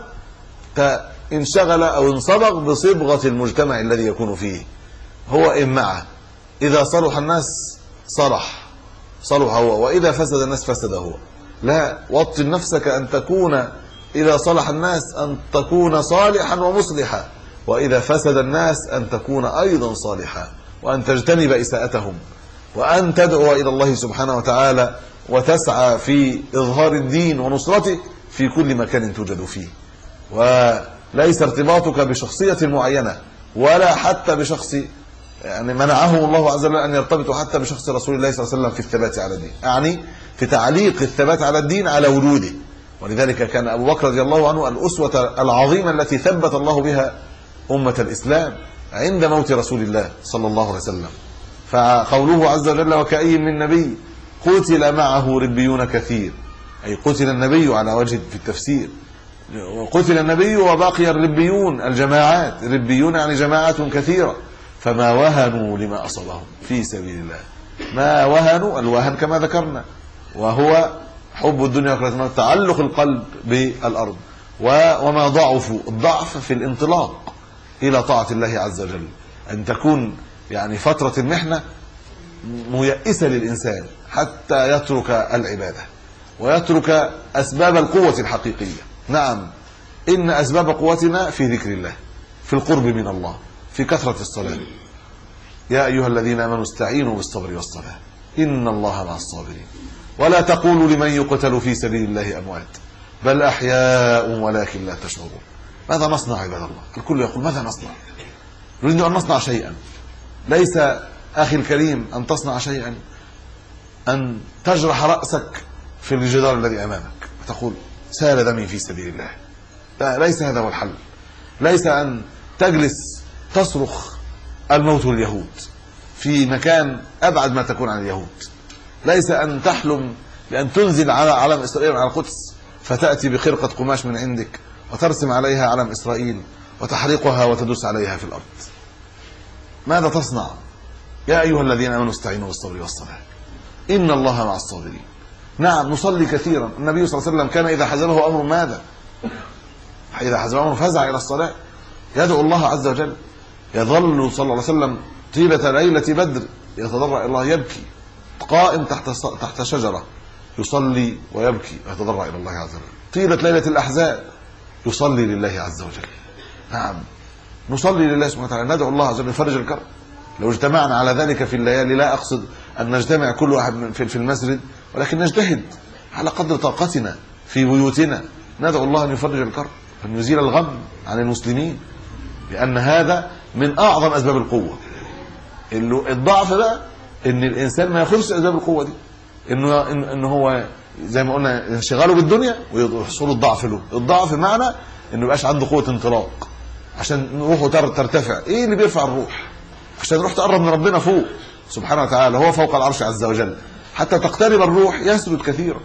انشغل أو انصبغ بصبغة المجتمع الذي يكون فيه، هو إن معه، إذا صلح الناس صلح صلح هو، وإذا فسد الناس فسد هو. لا، وطن نفسك أن تكون إذا صلح الناس أن تكون صالحا ومصلحا، وإذا فسد الناس أن تكون أيضا صالحا، وأن تجتنب إساءتهم، وأن تدعو إلى الله سبحانه وتعالى وتسعى في إظهار الدين ونصرته في كل مكان توجد فيه. وليس ارتباطك بشخصية معينة ولا حتى بشخص، يعني منعهم الله عز وجل أن يرتبطوا حتى بشخص رسول الله صلى الله عليه وسلم في الثبات على الدين، يعني في تعليق الثبات على الدين على وجوده. ولذلك كان أبو بكر رضي الله عنه الأسوة العظيمة التي ثبت الله بها أمة الإسلام عند موت رسول الله صلى الله عليه وسلم. فقوله عز وجل: وكأي من نبي قتل معه ربيون كثير، أي قتل النبي على وجه في التفسير، قتل النبي وبقي الربيون، الجماعات، ربيون يعني جماعات كثيرة، فما وهنوا لما أصابهم في سبيل الله. ما وهنوا، الوهن كما ذكرنا وهو حب الدنيا وكرة تعلق القلب بالأرض، وما ضعفوا، الضعف في الانطلاق إلى طاعة الله عز وجل، أن تكون يعني فترة المحنة ميئسة للإنسان حتى يترك العبادة ويترك أسباب القوة الحقيقية. نعم، إن أسباب قوتنا في ذكر الله، في القرب من الله، في كثرة الصلاة. يا أيها الذين آمنوا استعينوا بالصبر والصلاة إن الله مع الصابرين. ولا تقولوا لمن يقتل في سبيل الله أموات بل أحياء ولكن لا تشعرون. ماذا نصنع عباد الله؟ الكل يقول ماذا نصنع؟ نريد أن نصنع شيئا. ليس أخي الكريم أن تصنع شيئا أن تجرح رأسك في الجدار الذي أمامك وتقول سال دمي في سبيل الله. لا، ليس هذا هو الحل. ليس أن تجلس تصرخ الموت لليهود في مكان أبعد ما تكون عن اليهود. ليس أن تحلم بأن تنزل على علم إسرائيل على القدس فتأتي بخرقة قماش من عندك وترسم عليها علم إسرائيل وتحرقها وتدوس عليها في الأرض. ماذا تصنع؟ يا أيها الذين آمنوا استعينوا بالصبر والصلاة إن الله مع الصابرين. نعم نصلي كثيرا. النبي صلى الله عليه وسلم كان إذا حزبه أمر ماذا؟ إذا حزبه أمر فزع إلى الصلاة، يدعو الله عز وجل. يظل صلى الله عليه وسلم طيلة ليلة بدر يتضرع إلى الله، يبكي قائم تحت تحت شجرة يصلي ويبكي ويتضرع إلى الله عز وجل. طيلة ليلة الأحزاب يصلي لله عز وجل. نعم نصلي لله سبحانه وتعالى، ندعو الله عز وجل يفرج الكرب. لو اجتمعنا على ذلك في الليالي، لا أقصد أن نجتمع كل واحد في المسجد، ولكن نجتهد على قدر طاقتنا في بيوتنا، ندعو الله أن يفرج الكرب، أن يزيل الغم عن المسلمين، لأن هذا من أعظم أسباب القوة. الضعف بقى إن الإنسان ما ياخذش أسباب القوة دي، إنه إن هو زي ما قلنا انشغاله بالدنيا ويحصل الضعف له. الضعف معنى إنه يبقاش عنده قوة انطلاق عشان روحه ترتفع. إيه اللي بيرفع الروح؟ عشان روح تقرب من ربنا فوق سبحانه وتعالى، هو فوق العرش عز وجل. حتى تقترب الروح يسجد كثيرا،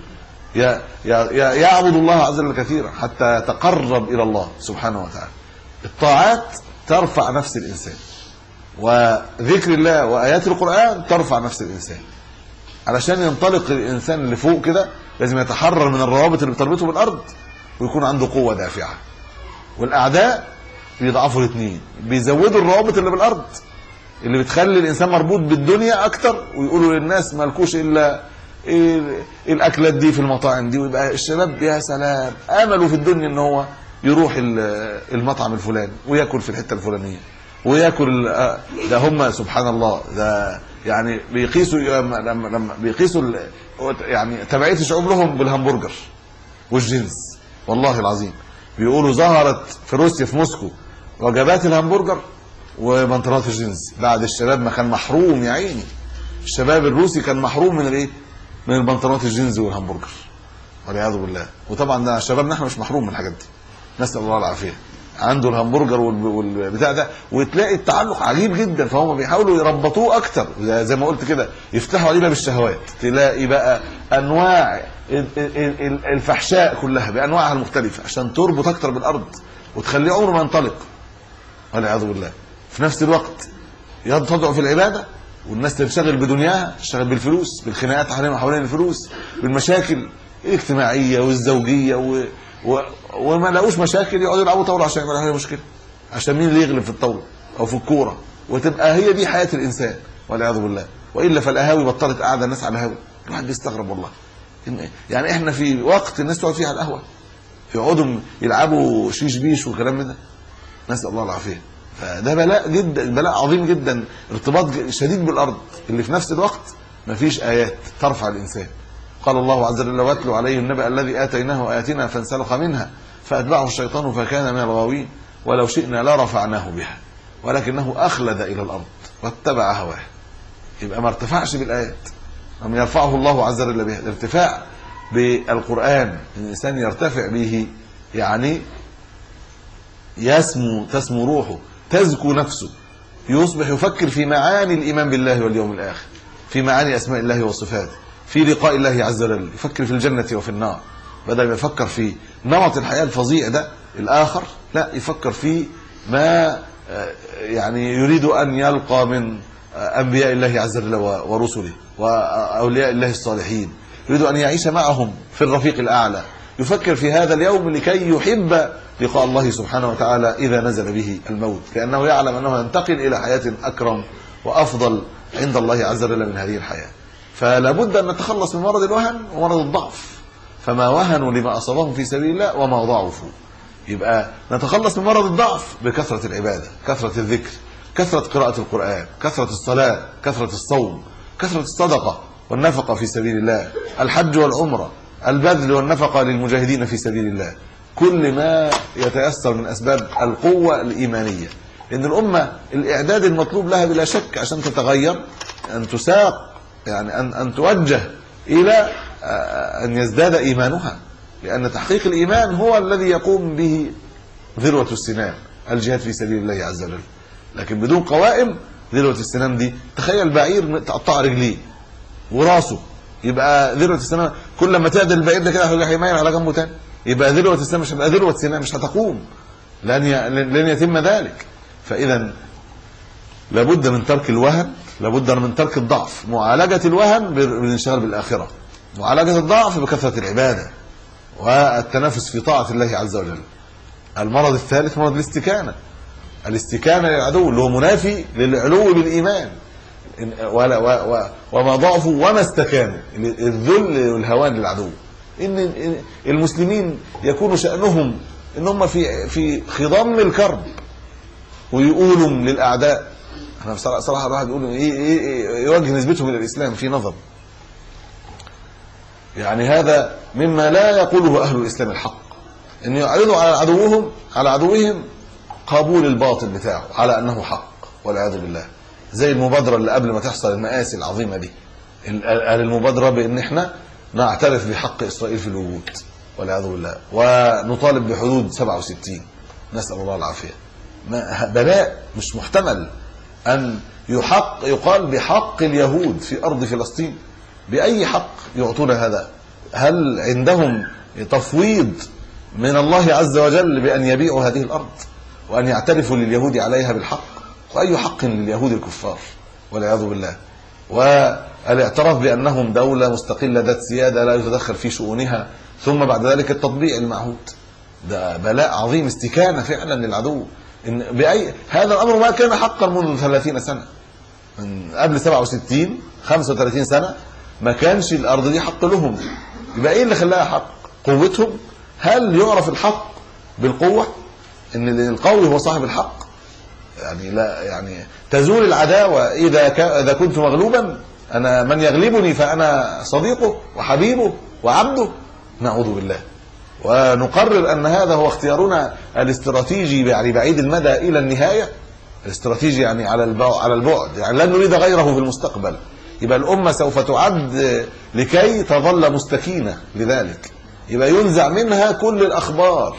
يعبد الله عز وجل كثيرا حتى يتقرب إلى الله سبحانه وتعالى. الطاعات ترفع نفس الإنسان، وذكر الله وآيات القرآن ترفع نفس الإنسان. علشان ينطلق الإنسان لفوق كده لازم يتحرر من الروابط اللي بتربطه بالأرض ويكون عنده قوة دافعة. والأعداء بيضعفوا الاثنين، بيزودوا الروابط اللي بالأرض اللي بتخلي الإنسان مربوط بالدنيا أكتر، ويقولوا للناس مالكوش إلا إيه الأكلات دي في المطاعم دي، ويبقى الشباب يا سلام أملوا في الدنيا إن هو يروح المطعم الفلاني ويأكل في الحتة الفلانية ويأكل. ده هم سبحان الله ده يعني بيقيسوا لما لما بيقيسوا يعني تبعية الشعوب لهم بالهمبرجر والجنس. والله العظيم بيقولوا ظهرت في روسيا في موسكو وجبات الهمبرجر وبنطلونات الجنس بعد الشباب ما كان محروم. يا عيني الشباب الروسي كان محروم من الايه؟ من البنطلونات الجينز والهمبرجر والعياذ بالله. وطبعا ده شبابنا احنا مش محروم من الحاجات دي، نسال الله العافيه. عنده الهمبرجر والبتاع ده، وتلاقي التعلق عجيب جدا، فهم بيحاولوا يربطوه اكتر زي ما قلت كده، يفتحوا علينا بالشهوات. تلاقي بقى انواع الفحشاء كلها بانواعها المختلفه عشان تربط اكتر بالارض وتخليه عمره ما ينطلق والعياذ بالله. في نفس الوقت يضعف في العباده، والناس تنشغل بدنياها، تشتغل بالفلوس، بالخناقات حوالين الفلوس، بالمشاكل الاجتماعيه والزوجيه و... و... وما لاقوش مشاكل يقعدوا يلعبوا طاوله عشان يعملوا حاجه مشكله، عشان مين اللي يغلب في الطاوله او في الكوره، وتبقى هي دي حياه الانسان والعياذ بالله. والا فالقهاوي بطلت قاعده الناس على القهاوي. الواحد بيستغرب والله، يعني احنا في وقت الناس تقعد فيه على القهوه يقعدوا يلعبوا شيش بيش وكلام ده، نسال الله العافيه. فده بلاء جدا، بلاء عظيم جدا، ارتباط شديد بالارض اللي في نفس الوقت ما فيش ايات ترفع الانسان. قال الله عز وجل: واتلو عليه النبأ الذي اتيناه اياتنا فانسلخ منها فاتبعه الشيطان فكان من الغاوين ولو شئنا لرفعناه بها ولكنه اخلد الى الارض واتبع هواه. يبقى ما ارتفعش بالايات، لم يرفعه الله عز وجل بها. الارتفاع بالقران الانسان يرتفع به، يعني يسمو تسمو روحه، تزكو نفسه، يصبح يفكر في معاني الإيمان بالله واليوم الآخر، في معاني أسماء الله وصفاته، في لقاء الله عز وجل، يفكر في الجنة وفي النار، بدل ما يفكر في نمط الحياة الفظيع ده الآخر، لا يفكر في ما يعني يريد أن يلقى من أنبياء الله عز وجل ورسله وأولياء الله الصالحين، يريد أن يعيش معهم في الرفيق الأعلى. يفكر في هذا اليوم لكي يحب لقاء الله سبحانه وتعالى إذا نزل به الموت، لأنه يعلم أنه ينتقل إلى حياة أكرم وأفضل عند الله عز وجل من هذه الحياة. فلا بد أن نتخلص من مرض الوهن ومرض الضعف، فما وهنوا لما أصابهم في سبيل الله وما ضعفوا. يبقى نتخلص من مرض الضعف بكثرة العبادة، كثرة الذكر، كثرة قراءة القرآن، كثرة الصلاة، كثرة الصوم، كثرة الصدقة والنفقة في سبيل الله، الحج والعمرة، البذل والنفقة للمجاهدين في سبيل الله، كل ما يتيسر من أسباب القوة الإيمانية. لأن الأمة الإعداد المطلوب لها بلا شك عشان تتغير أن تساق، يعني أن, أن توجه إلى أن يزداد إيمانها، لأن تحقيق الإيمان هو الذي يقوم به ذروة السنام، الجهاد في سبيل الله عز وجل. لكن بدون قوائم ذروة السنام دي، تخيل بعير تقطع رجليه وراسه، يبقى ذروة السنام كل ما تعدل البعير ده كده هيميل على جنبه تاني، يبقى ذروة السنام مش هتبقى ذروة سنام، مش هتقوم، لن لن يتم ذلك. فإذا لابد من ترك الوهن، لابد من ترك الضعف. معالجة الوهن بالانشغال بالآخرة، معالجة الضعف بكثرة العبادة والتنافس في طاعة الله عز وجل. المرض الثالث مرض الاستكانة، الاستكانة للعدو اللي هو منافي للعلو بالإيمان، وما ضعفوا وما استكانوا، الذل والهوان للعدو. ان المسلمين يكون شأنهم ان هم في في خضم الكرب ويقولوا للأعداء. انا بصراحة الواحد يقول ايه ايه يوجه نسبتهم الى الاسلام في نظر، يعني هذا مما لا يقوله اهل الاسلام الحق، ان يعرضوا على عدوهم على عدوهم قبول الباطل بتاعه على انه حق والعياذ بالله. زي المبادرة اللي قبل ما تحصل المآسي العظيمة دي، المبادرة بان احنا نعترف بحق اسرائيل في الوجود والعياذ بالله، ونطالب بحدود سبعة وستين، نسأل الله العافية. بلاء مش محتمل ان يحق يقال بحق اليهود في ارض فلسطين. باي حق يعطون هذا؟ هل عندهم تفويض من الله عز وجل بان يبيعوا هذه الارض وان يعترفوا لليهود عليها بالحق؟ واي حق لليهود الكفار والعياذ بالله؟ والاعتراف بانهم دولة مستقلة ذات سيادة لا يتدخل في شؤونها، ثم بعد ذلك التطبيع المعهود. ده بلاء عظيم، استكانة فعلا للعدو. إن بأي هذا الأمر ما كان حقا منذ ثلاثين سنة، من قبل سبعة وستين خمسة وثلاثين سنة ما كانش الأرض دي حق لهم. يبقى إيه اللي خلاها حق؟ قوتهم. هل يعرف الحق بالقوة؟ إن القوي هو صاحب الحق؟ يعني لا، يعني تزول العداوة إذا ك... إذا كنت مغلوبا. أنا من يغلبني فأنا صديقه وحبيبه وعبده. نعوذ بالله. ونقرر أن هذا هو اختيارنا الاستراتيجي يعني بعيد المدى إلى النهاية. الاستراتيجي يعني على البعد، على البعد يعني لن نريد غيره في المستقبل. يبقى الأمة سوف تعد لكي تظل مستكينة لذلك. يبقى ينزع منها كل الأخبار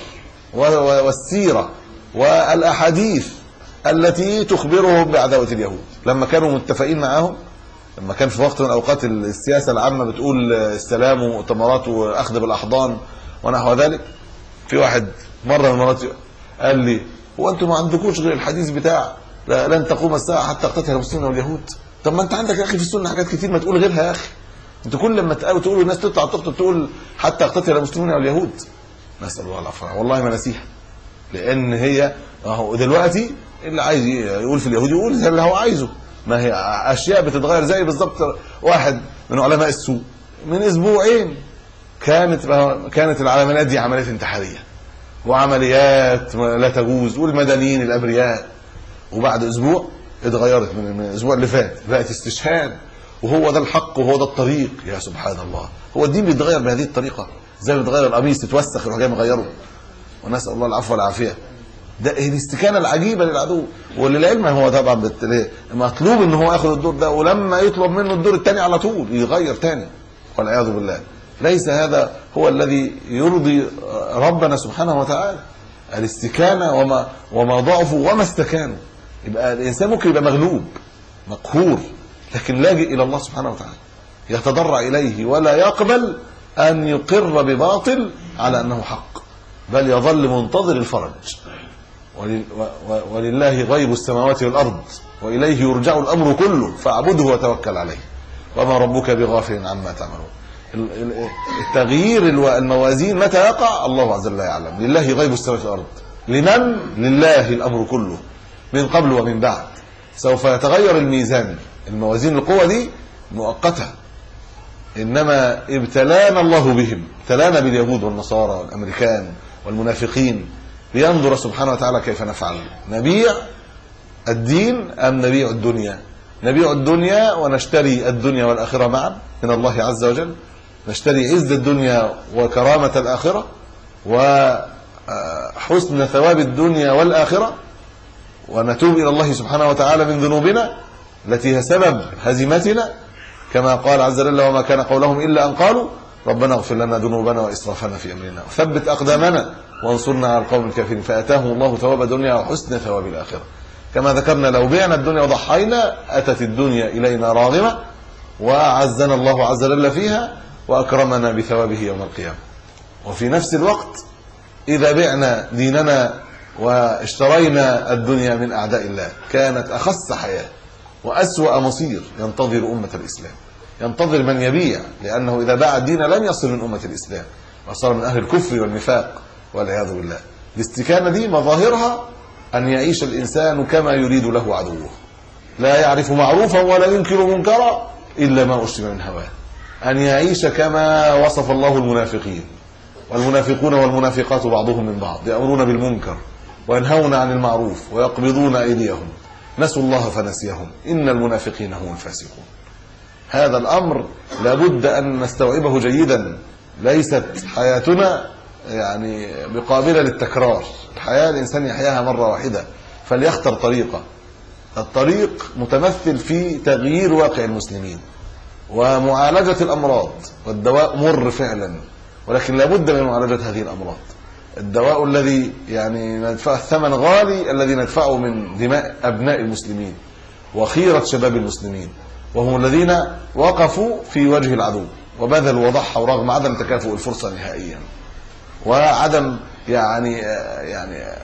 والسيرة والأحاديث التي تخبرهم بعداوة اليهود. لما كانوا متفقين معهم، لما كان في وقت من أوقات السياسة العامة بتقول السلام ومؤتمرات وأخذ بالأحضان ونحو ذلك، في واحد مرة من المرات قال لي: هو أنتم ما عندكوش غير الحديث بتاع لن تقوم الساعة حتى يقتتل المسلمون واليهود؟ طب ما أنت عندك يا أخي في السنة حاجات كتير، ما تقول غيرها يا أخي. أنت كل لما تقول الناس تطلع تخطب تقول حتى يقتتل المسلمون واليهود. نسأل الله العافية، والله ما نسيها. لأن هي أهو دلوقتي اللي عايز يقول في اليهود يقول زي اللي هو عايزه. ما هي أشياء بتتغير. زي بالظبط واحد من علماء السوء من أسبوعين كانت كانت العمليات دي عمليات انتحارية وعمليات لا تجوز والمدنيين الأبرياء، وبعد أسبوع اتغيرت من الأسبوع اللي فات بقت استشهاد، وهو ده الحق وهو ده الطريق. يا سبحان الله، هو الدين بيتغير بهذه الطريقة؟ زي ما بيتغير القميص يتوسخ يروح جاي مغيره، ونسأل الله العفو والعافية. ده الاستكانة العجيبة للعدو. وللعلم هو طبعا مطلوب ان هو ياخد الدور ده، ولما يطلب منه الدور الثاني على طول يغير ثاني والعياذ بالله. ليس هذا هو الذي يرضي ربنا سبحانه وتعالى. الاستكانة وما وما ضعفوا وما استكانوا. يبقى الانسان ممكن يبقى مغلوب مقهور، لكن لاجئ الى الله سبحانه وتعالى، يتضرع اليه ولا يقبل ان يقر بباطل على انه حق، بل يظل منتظر الفرج. ولله غيب السماوات والأرض وإليه يرجع الأمر كله فاعبده وتوكل عليه وما ربك بغافل عما تعملون. التغيير الموازين متى يقع الله عز وجل يعلم. لله غيب السماوات والأرض. لمن؟ لله الأمر كله من قبل ومن بعد. سوف يتغير الميزان. الموازين القوة دي مؤقتة، إنما ابتلانا الله بهم، ابتلانا باليهود والنصارى والأمريكان والمنافقين لينظر سبحانه وتعالى كيف نفعل. نبيع الدين أم نبيع الدنيا؟ نبيع الدنيا ونشتري الدنيا والآخرة معا من الله عز وجل. نشتري عز الدنيا وكرامة الآخرة وحسن ثواب الدنيا والآخرة، ونتوب إلى الله سبحانه وتعالى من ذنوبنا التي هي سبب هزيمتنا، كما قال عز وجل: وما كان قولهم إلا أن قالوا ربنا اغفر لنا ذنوبنا وإسرافنا في أمرنا وثبت أقدامنا وانصرنا على القوم الكافرين. فأتاهم الله ثواب الدنيا وحسن ثواب الآخرة. كما ذكرنا لو بعنا الدنيا وضحينا أتت الدنيا إلينا راغمة، وعزنا الله عز وجل فيها وأكرمنا بثوابه يوم القيامة. وفي نفس الوقت إذا بعنا ديننا واشترينا الدنيا من أعداء الله كانت أخس حياة وأسوأ مصير ينتظر أمة الإسلام، ينتظر من يبيع، لأنه إذا باع الدين لن يصل من أمة الإسلام وصار من أهل الكفر والنفاق والعياذ بالله. الاستكانة دي مظاهرها أن يعيش الإنسان كما يريد له عدوه، لا يعرف معروفا ولا ينكر منكرا إلا ما أشرب من هواه، أن يعيش كما وصف الله المنافقين. والمنافقون والمنافقات بعضهم من بعض يأمرون بالمنكر وينهون عن المعروف ويقبضون أيديهم نسوا الله فنسيهم إن المنافقين هم الفاسقون. هذا الأمر لابد أن نستوعبه جيدا. ليست حياتنا يعني بقابلة للتكرار، الحياة الإنسان يحياها مرة واحدة، فليختر طريقة. الطريق متمثل في تغيير واقع المسلمين ومعالجة الأمراض، والدواء مر فعلا، ولكن لابد من معالجة هذه الأمراض. الدواء الذي يعني ندفع الثمن غالي الذي ندفعه من دماء أبناء المسلمين وخيرة شباب المسلمين، وهم الذين وقفوا في وجه العدو وبذلوا وضحوا رغم عدم تكافؤ الفرصة نهائيا، وعدم يعني يعني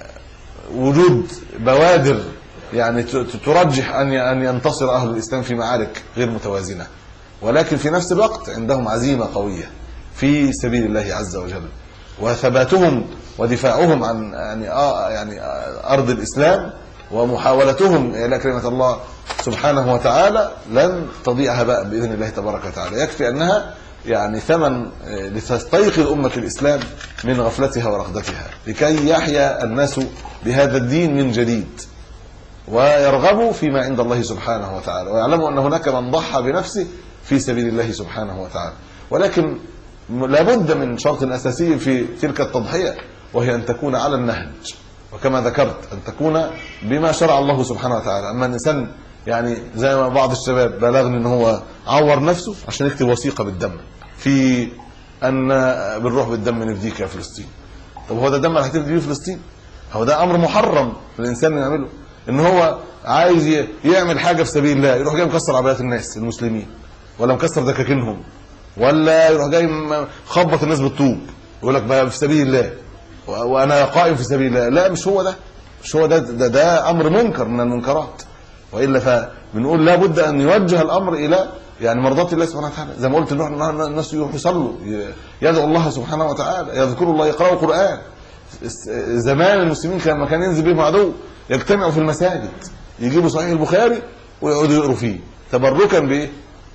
وجود بوادر يعني ترجح أن أن ينتصر أهل الإسلام في معارك غير متوازنة، ولكن في نفس الوقت عندهم عزيمة قوية في سبيل الله عز وجل، وثباتهم ودفاعهم عن يعني آه يعني أرض الإسلام ومحاولتهم إلى كلمة الله سبحانه وتعالى لن تضيع هباء بإذن الله تبارك وتعالى. يكفي أنها يعني ثمن لتستيقظ أمة الإسلام من غفلتها ورغدتها، لكي يحيا الناس بهذا الدين من جديد ويرغبوا فيما عند الله سبحانه وتعالى، ويعلموا أن هناك من ضحى بنفسه في سبيل الله سبحانه وتعالى. ولكن لابد من شرط أساسي في تلك التضحية، وهي أن تكون على النهج، وكما ذكرت أن تكون بما شرع الله سبحانه وتعالى. أما الإنسان يعني زي ما بعض الشباب بلغني ان هو عور نفسه عشان يكتب وثيقه بالدم في ان بنروح بالدم نفديك يا فلسطين. طب هو ده دم اللي هتفدي بيه فلسطين؟ هو ده امر محرم الانسان يعمله، ان هو عايز يعمل حاجه في سبيل الله، يروح جاي مكسر عبايات الناس المسلمين، ولا مكسر دكاكينهم، ولا يروح جاي خبط الناس بالطوب يقول لك بقى في سبيل الله وانا قائم في سبيل الله. لا، مش هو ده، مش هو ده ده, ده امر منكر من المنكرات. والا فبنقول لابد ان يوجه الامر الى يعني مرضات الله سبحانه وتعالى. زي ما قلت الناس يروحوا يصلوا، يدعوا الله سبحانه وتعالى، يذكروا الله، يقراوا القران. زمان المسلمين كان لما كان ينزل بهم عدو يجتمعوا في المساجد، يجيبوا صحيح البخاري ويقعدوا يقروا فيه تبركا بايه؟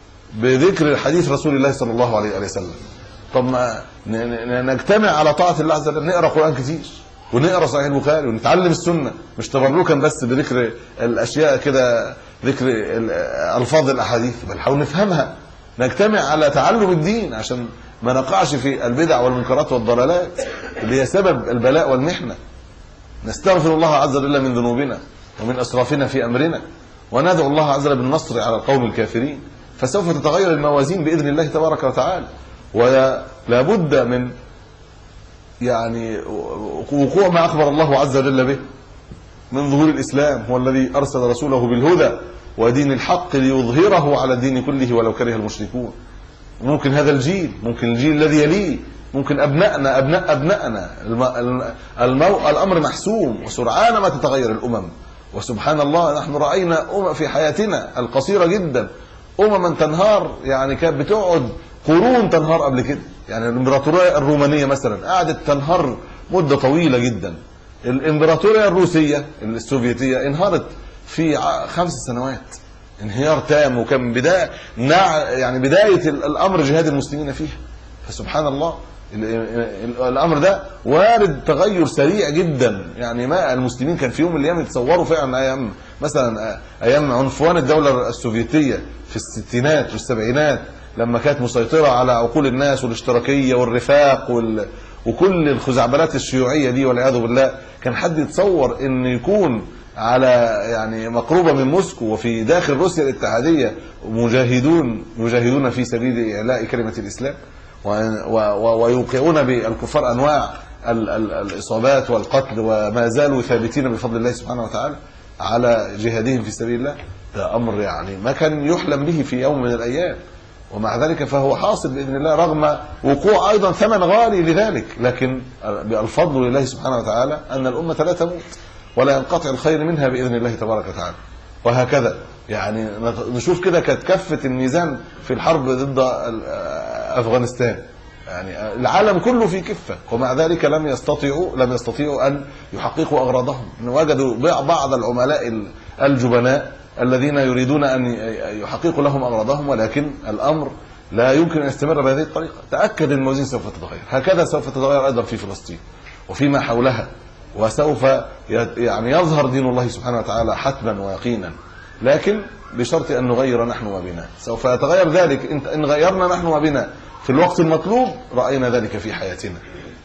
بذكر حديث رسول الله صلى الله عليه وسلم. طب ما نجتمع على طاعه الله عز وجل، نقرا قران كتير ونقرا صحيح البخاري ونتعلم السنه، مش تبركا بس بذكر الاشياء كده، ذكر الفاظ الاحاديث، بل نحاول نفهمها. نجتمع على تعلم الدين عشان ما نقعش في البدع والمنكرات والضلالات اللي هي سبب البلاء والمحنه. نستغفر الله عز وجل من ذنوبنا ومن اسرافنا في امرنا، وندعو الله عز وجل بالنصر على القوم الكافرين، فسوف تتغير الموازين باذن الله تبارك وتعالى. ولا بد من يعني وقوع ما أخبر الله عز وجل به من ظهور الإسلام، هو الذي أرسل رسوله بالهدى ودين الحق ليظهره على الدين كله ولو كره المشركون. ممكن هذا الجيل، ممكن الجيل الذي يليه، ممكن أبنائنا أبناء أبنائنا، المو... الأمر محسوم وسرعان ما تتغير الأمم. وسبحان الله نحن رأينا أمم في حياتنا القصيرة جدا أمما تنهار، يعني كانت بتقعد قرون تنهار قبل كده. يعني الامبراطوريه الرومانيه مثلا قعدت تنهار مده طويله جدا. الامبراطوريه الروسيه السوفيتيه انهارت في خمس سنوات انهيار تام، وكان بدايه يعني بدايه الامر جهاد المسلمين فيها. فسبحان الله الامر ده وارد تغير سريع جدا. يعني ما المسلمين كان في يوم من الايام يتصوروا فعلا ايام مثلا ايام عنفوان الدوله السوفيتيه في الستينات والسبعينات لما كانت مسيطرة على عقول الناس، والاشتراكية والرفاق وال... وكل الخزعبلات الشيوعية دي والعياذ بالله، كان حد يتصور ان يكون على يعني مقروبة من موسكو وفي داخل روسيا الاتحادية مجاهدون يجاهدون في سبيل إعلاء كلمة الإسلام و... و... ويوقعون بالكفار أنواع ال... ال... الإصابات والقتل، وما زالوا ثابتين بفضل الله سبحانه وتعالى على جهادهم في سبيل الله. ده أمر يعني ما كان يحلم به في يوم من الأيام، ومع ذلك فهو حاصل بإذن الله رغم وقوع أيضا ثمن غالي لذلك. لكن الفضل لله سبحانه وتعالى أن الأمة لا تموت ولا ينقطع الخير منها بإذن الله تبارك وتعالى. وهكذا يعني نشوف كده كانت كفة الميزان في الحرب ضد أفغانستان، يعني العالم كله في كفة، ومع ذلك لم يستطيعوا لم يستطيعوا أن يحققوا أغراضهم. وجدوا بعض العملاء الجبناء الذين يريدون أن يحققوا لهم أغراضهم، ولكن الأمر لا يمكن أن يستمر بهذه الطريقة. تأكد الموازين سوف تتغير، هكذا سوف تتغير أيضا في فلسطين وفيما حولها، وسوف يعني يظهر دين الله سبحانه وتعالى حتما ويقينا، لكن بشرط أن نغير نحن وبنا. سوف يتغير ذلك إن غيرنا نحن وبنا في الوقت المطلوب، رأينا ذلك في حياتنا،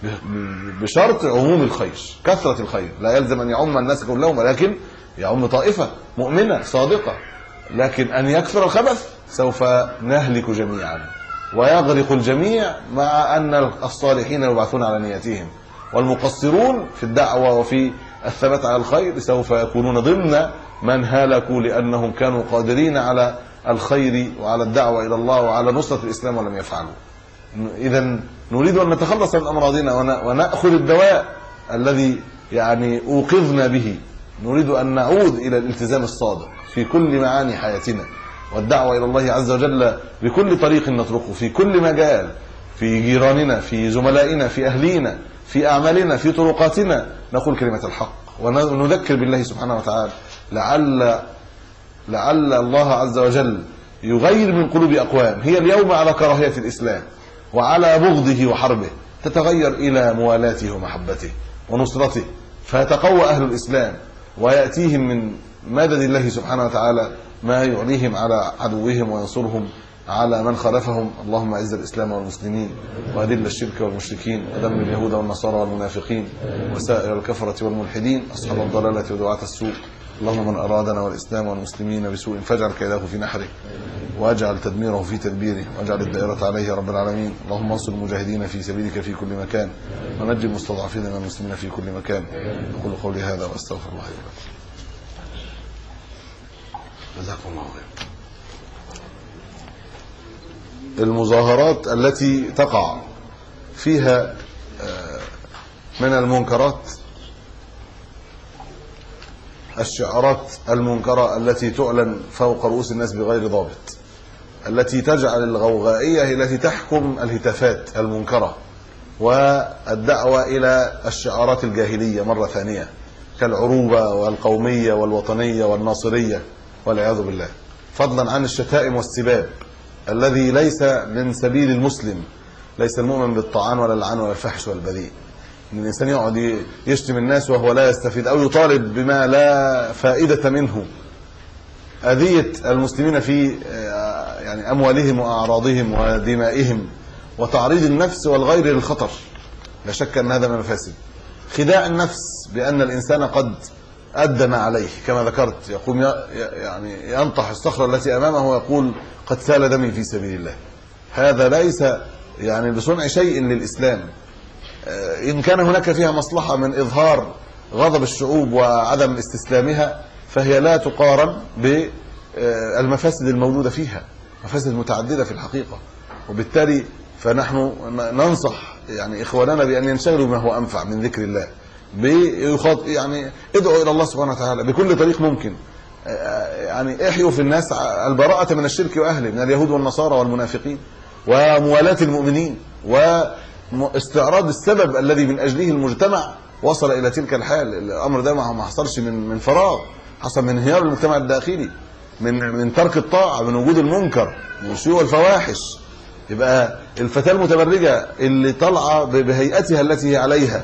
بشرط عموم الخير، كثرة الخير. لا يلزم أن يعم الناس كلهم، ولكن يعم طائفة مؤمنة صادقة. لكن أن يكثر الخبث سوف نهلك جميعا ويغرق الجميع، مع أن الصالحين يبعثون على نياتهم، والمقصرون في الدعوة وفي الثبات على الخير سوف يكونون ضمن من هلكوا لأنهم كانوا قادرين على الخير وعلى الدعوة إلى الله وعلى نصرة الإسلام ولم يفعلوا. إذن نريد أن نتخلص من أمراضنا ونأخذ الدواء الذي يعني أوقظنا به. نريد أن نعود إلى الالتزام الصادق في كل معاني حياتنا، والدعوة إلى الله عز وجل بكل طريق نطرقه، في كل مجال، في جيراننا، في زملائنا، في أهلينا، في أعمالنا، في طرقاتنا، نقول كلمة الحق ونذكر بالله سبحانه وتعالى، لعل لعل الله عز وجل يغير من قلوب أقوام هي اليوم على كراهية الإسلام وعلى بغضه وحربه، تتغير إلى موالاته ومحبته ونصرته، فيتقوى أهل الإسلام ويأتيهم من مدد الله سبحانه وتعالى ما يعليهم على عدوهم وينصرهم على من خالفهم. اللهم اعز الإسلام والمسلمين، وأذل الشرك والمشركين، ودمر اليهود والنصارى والمنافقين وسائر الكفرة والملحدين أصحاب الضلالة ودعاة السوء. اللهم من أرادنا والإسلام والمسلمين بسوء فاجعل كيده في نحره، واجعل تدميره في تدبيره، واجعل الدائرة عليه يا رب العالمين. اللهم انصر المجاهدين في سبيلك في كل مكان، ونجي المستضعفين من المسلمين في كل مكان. أقول قولي هذا وأستغفر الله لي ولكم. جزاكم الله خير. المظاهرات التي تقع فيها من المنكرات الشعارات المنكرة التي تعلن فوق رؤوس الناس بغير ضابط، التي تجعل الغوغائية هي التي تحكم الهتافات المنكرة، والدعوة إلى الشعارات الجاهلية مرة ثانية كالعروبة والقومية والوطنية والناصرية والعياذ بالله، فضلا عن الشتائم والسباب الذي ليس من سبيل المسلم. ليس المؤمن بالطعان ولا اللعان ولا الفحش والبذيء، ان الانسان يقعد يشتم الناس وهو لا يستفيد او يطالب بما لا فائدة منه. اذية المسلمين في يعني اموالهم واعراضهم ودمائهم، وتعريض النفس والغير للخطر، لا شك ان هذا من المفاسد. خداع النفس بان الانسان قد ادى ما عليه كما ذكرت، يقوم يعني ينطح الصخرة التي امامه ويقول قد سال دمي في سبيل الله. هذا ليس يعني بصنع شيء للإسلام. إن كان هناك فيها مصلحة من إظهار غضب الشعوب وعدم استسلامها، فهي لا تقارن بالمفاسد الموجودة فيها، مفاسد متعددة في الحقيقة. وبالتالي فنحن ننصح يعني إخواننا بأن ينشغلوا بما هو أنفع من ذكر الله، يعني ادعوا إلى الله سبحانه وتعالى بكل طريق ممكن. يعني احيوا في الناس البراءة من الشرك وأهله، من اليهود والنصارى والمنافقين، وموالاة المؤمنين، واستعراض السبب الذي من أجله المجتمع وصل إلى تلك الحال. الأمر ده ما حصلش من من فراغ، حصل من انهيار المجتمع الداخلي، من من ترك الطاعة، من وجود المنكر، من الشيوع الفواحش. يبقى الفتاة المتبرجة اللي طالعة بهيئتها التي هي عليها،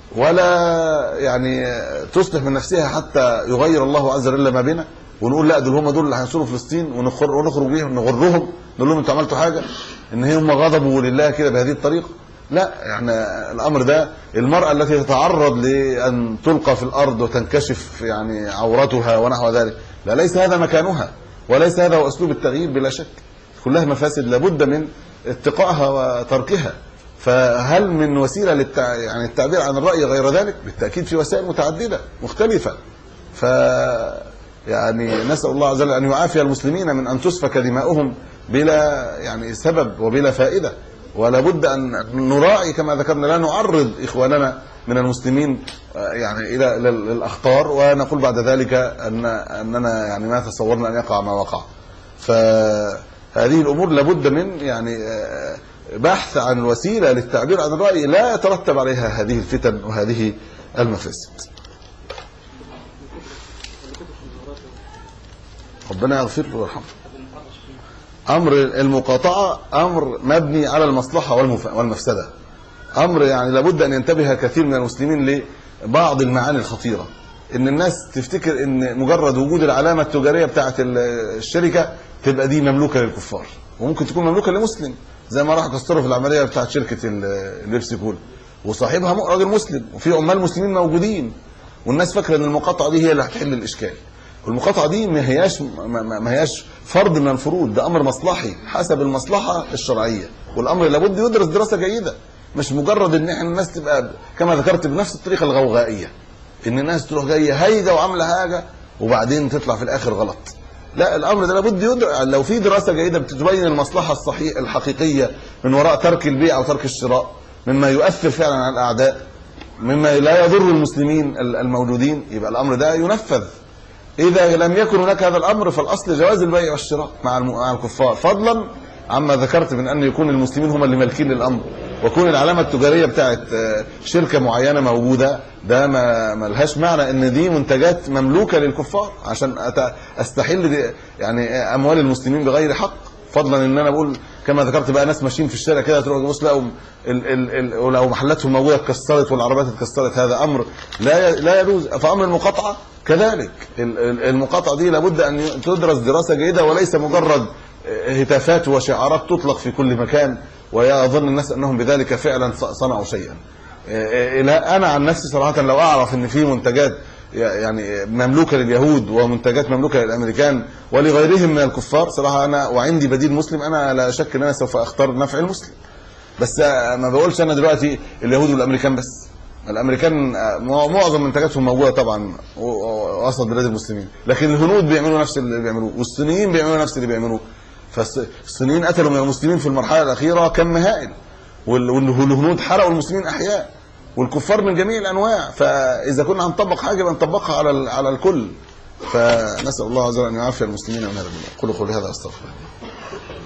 ولا يعني تصلح من نفسها حتى يغير الله عز وجل ما بنا، ونقول لا دول هم دول اللي هينصروا فلسطين، ونخرج بيهم نغرهم، نقول لهم انتوا عملتوا حاجه، ان هم غضبوا لله كده بهذه الطريقه. لا، يعني الامر ده المراه التي تتعرض لان تلقى في الارض وتنكشف يعني عورتها ونحو ذلك، لا، ليس هذا مكانها، وليس هذا هو اسلوب التغيير بلا شك. كلها مفاسد لابد من اتقائها وتركها. فهل من وسيله للتع... يعني التعبير عن الراي غير ذلك؟ بالتاكيد في وسائل متعدده مختلفه. ف يعني نسال الله عز وجل ان يعافي المسلمين من ان تسفك دماؤهم بلا يعني سبب وبلا فائده. ولا بد ان نراعي كما ذكرنا، لا نعرض اخواننا من المسلمين يعني الى الاخطار، ونقول بعد ذلك ان اننا يعني ما تصورنا ان يقع ما وقع. فهذه الامور لابد من يعني بحث عن الوسيله للتعبير عن الراي لا يترتب عليها هذه الفتن وهذه المفاسد. ربنا يغفر له ويرحمه. امر المقاطعه امر مبني على المصلحه والمفسده، امر يعني لابد ان ينتبه كثير من المسلمين لبعض المعاني الخطيره. ان الناس تفتكر ان مجرد وجود العلامه التجاريه بتاعه الشركه تبقى دي مملوكه للكفار، وممكن تكون مملوكه لمسلم، زي ما راح كسروا في العمليه بتاعه شركه البيبسي كولا وصاحبها راجل مسلم وفي عمال مسلمين موجودين، والناس فاكره ان المقاطعه دي هي اللي هتحل الاشكال. والمقاطعه دي ما هياش ما هياش فرض من الفروض، ده امر مصلحي حسب المصلحه الشرعيه، والامر لابد يدرس دراسه جيده، مش مجرد ان احنا الناس تبقى كما ذكرت بنفس الطريقه الغوغائيه، ان الناس تروح جايه هايده وعامله حاجه وبعدين تطلع في الاخر غلط. لا، الامر ده لابد يدرس، لو في دراسه جيده بتبين المصلحه الصحيحه الحقيقيه من وراء ترك البيع او ترك الشراء مما يؤثر فعلا على الاعداء، مما لا يضر المسلمين الموجودين، يبقى الامر ده ينفذ. إذا لم يكن هناك هذا الأمر فالأصل جواز البيع والشراء مع الكفار، فضلا عما ذكرت من أن يكون المسلمين هم اللي مالكين للأمر، وكون العلامة التجارية بتاعت شركة معينة موجودة، ده ما لهاش معنى ان دي منتجات مملوكة للكفار عشان استحل يعني أموال المسلمين بغير حق، فضلا ان انا بقول كما ذكرت بقى ناس ماشيين في الشارع كده تروح تبص لقوا لو محلاتهم موجوده اتكسرت والعربيات اتكسرت، هذا امر لا لا يجوز. فامر المقاطعه كذلك، المقاطعه دي لابد ان تدرس دراسه جيده، وليس مجرد هتافات وشعارات تطلق في كل مكان ويظن الناس انهم بذلك فعلا صنعوا شيئا. انا عن نفسي صراحه لو اعرف ان في منتجات يعني مملوكه لليهود ومنتجات مملوكه للامريكان ولغيرهم من الكفار، صراحه انا وعندي بديل مسلم، انا لا شك ان انا سوف اختار نفع المسلم. بس ما بقولش انا دلوقتي اليهود والامريكان بس، الامريكان معظم منتجاتهم موجوده طبعا وسط بلاد المسلمين، لكن الهنود بيعملوا نفس اللي بيعملوه، والصينيين بيعملوا نفس اللي بيعملوه. فالصينيين قتلوا من المسلمين في المرحله الاخيره كم هائل، والهنود حرقوا المسلمين احياء، والكفار من جميع الانواع. فاذا كنا هنطبق حاجه يبقى نطبقها على على الكل. فنسال الله عز وجل ان يعافي المسلمين من هذا. قولوا قولي هذا استغفر الله.